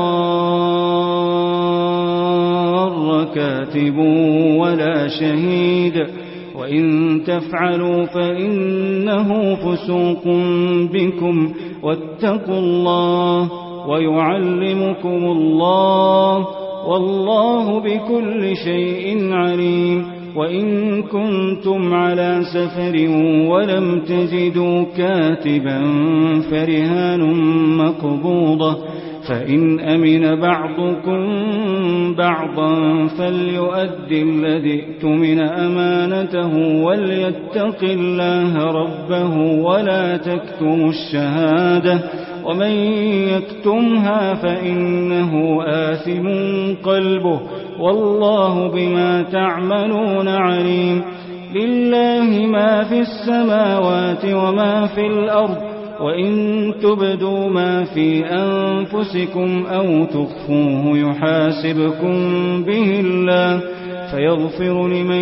يضار كاتب ولا شهيد وإن تفعلوا فإنه فسوق بكم واتقوا الله ويعلمكم الله والله بكل شيء عليم. وإن كنتم على سفر ولم تجدوا كاتبا فرهان مقبوضة فإن أمن بعضكم بعضا فليؤدي الذي اؤتمن أمانته وليتق الله ربه ولا تكتموا الشهادة ومن يكتمها فإنه آثم قلبه والله بما تعملون عليم. لله ما في السماوات وما في الأرض وإن تبدوا ما في أنفسكم أو تخفوه يحاسبكم به الله فيغفر لمن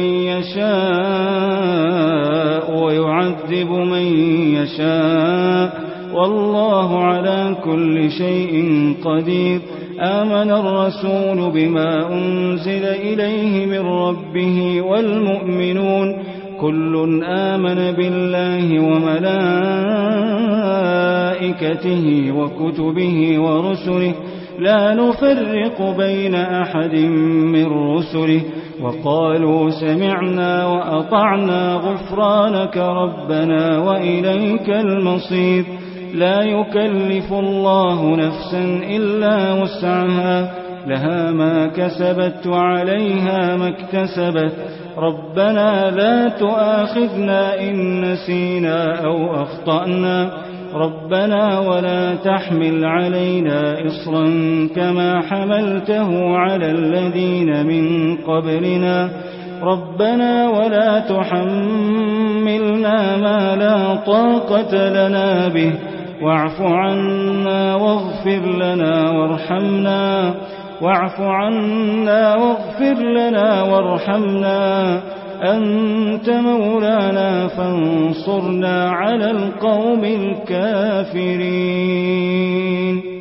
يشاء ويعذب من يشاء والله على كل شيء قدير. آمن الرسول بما أنزل إليه من ربه والمؤمنون كل آمن بالله وملائكته وكتبه ورسله لا نفرق بين أحد من رسله وقالوا سمعنا وأطعنا غفرانك ربنا وإليك المصير. لا يكلف الله نفسا إلا وسعها لها ما كسبت وعليها ما اكتسبت ربنا لا تؤاخذنا إن نسينا أو أخطأنا ربنا ولا تحمل علينا إصرا كما حملته على الذين من قبلنا ربنا ولا تحملنا ما لا طاقة لنا به واعف عنا واغفر لنا وارحمنا واعف عنا واغفر لنا وارحمنا أنت مولانا فانصرنا على القوم الكافرين.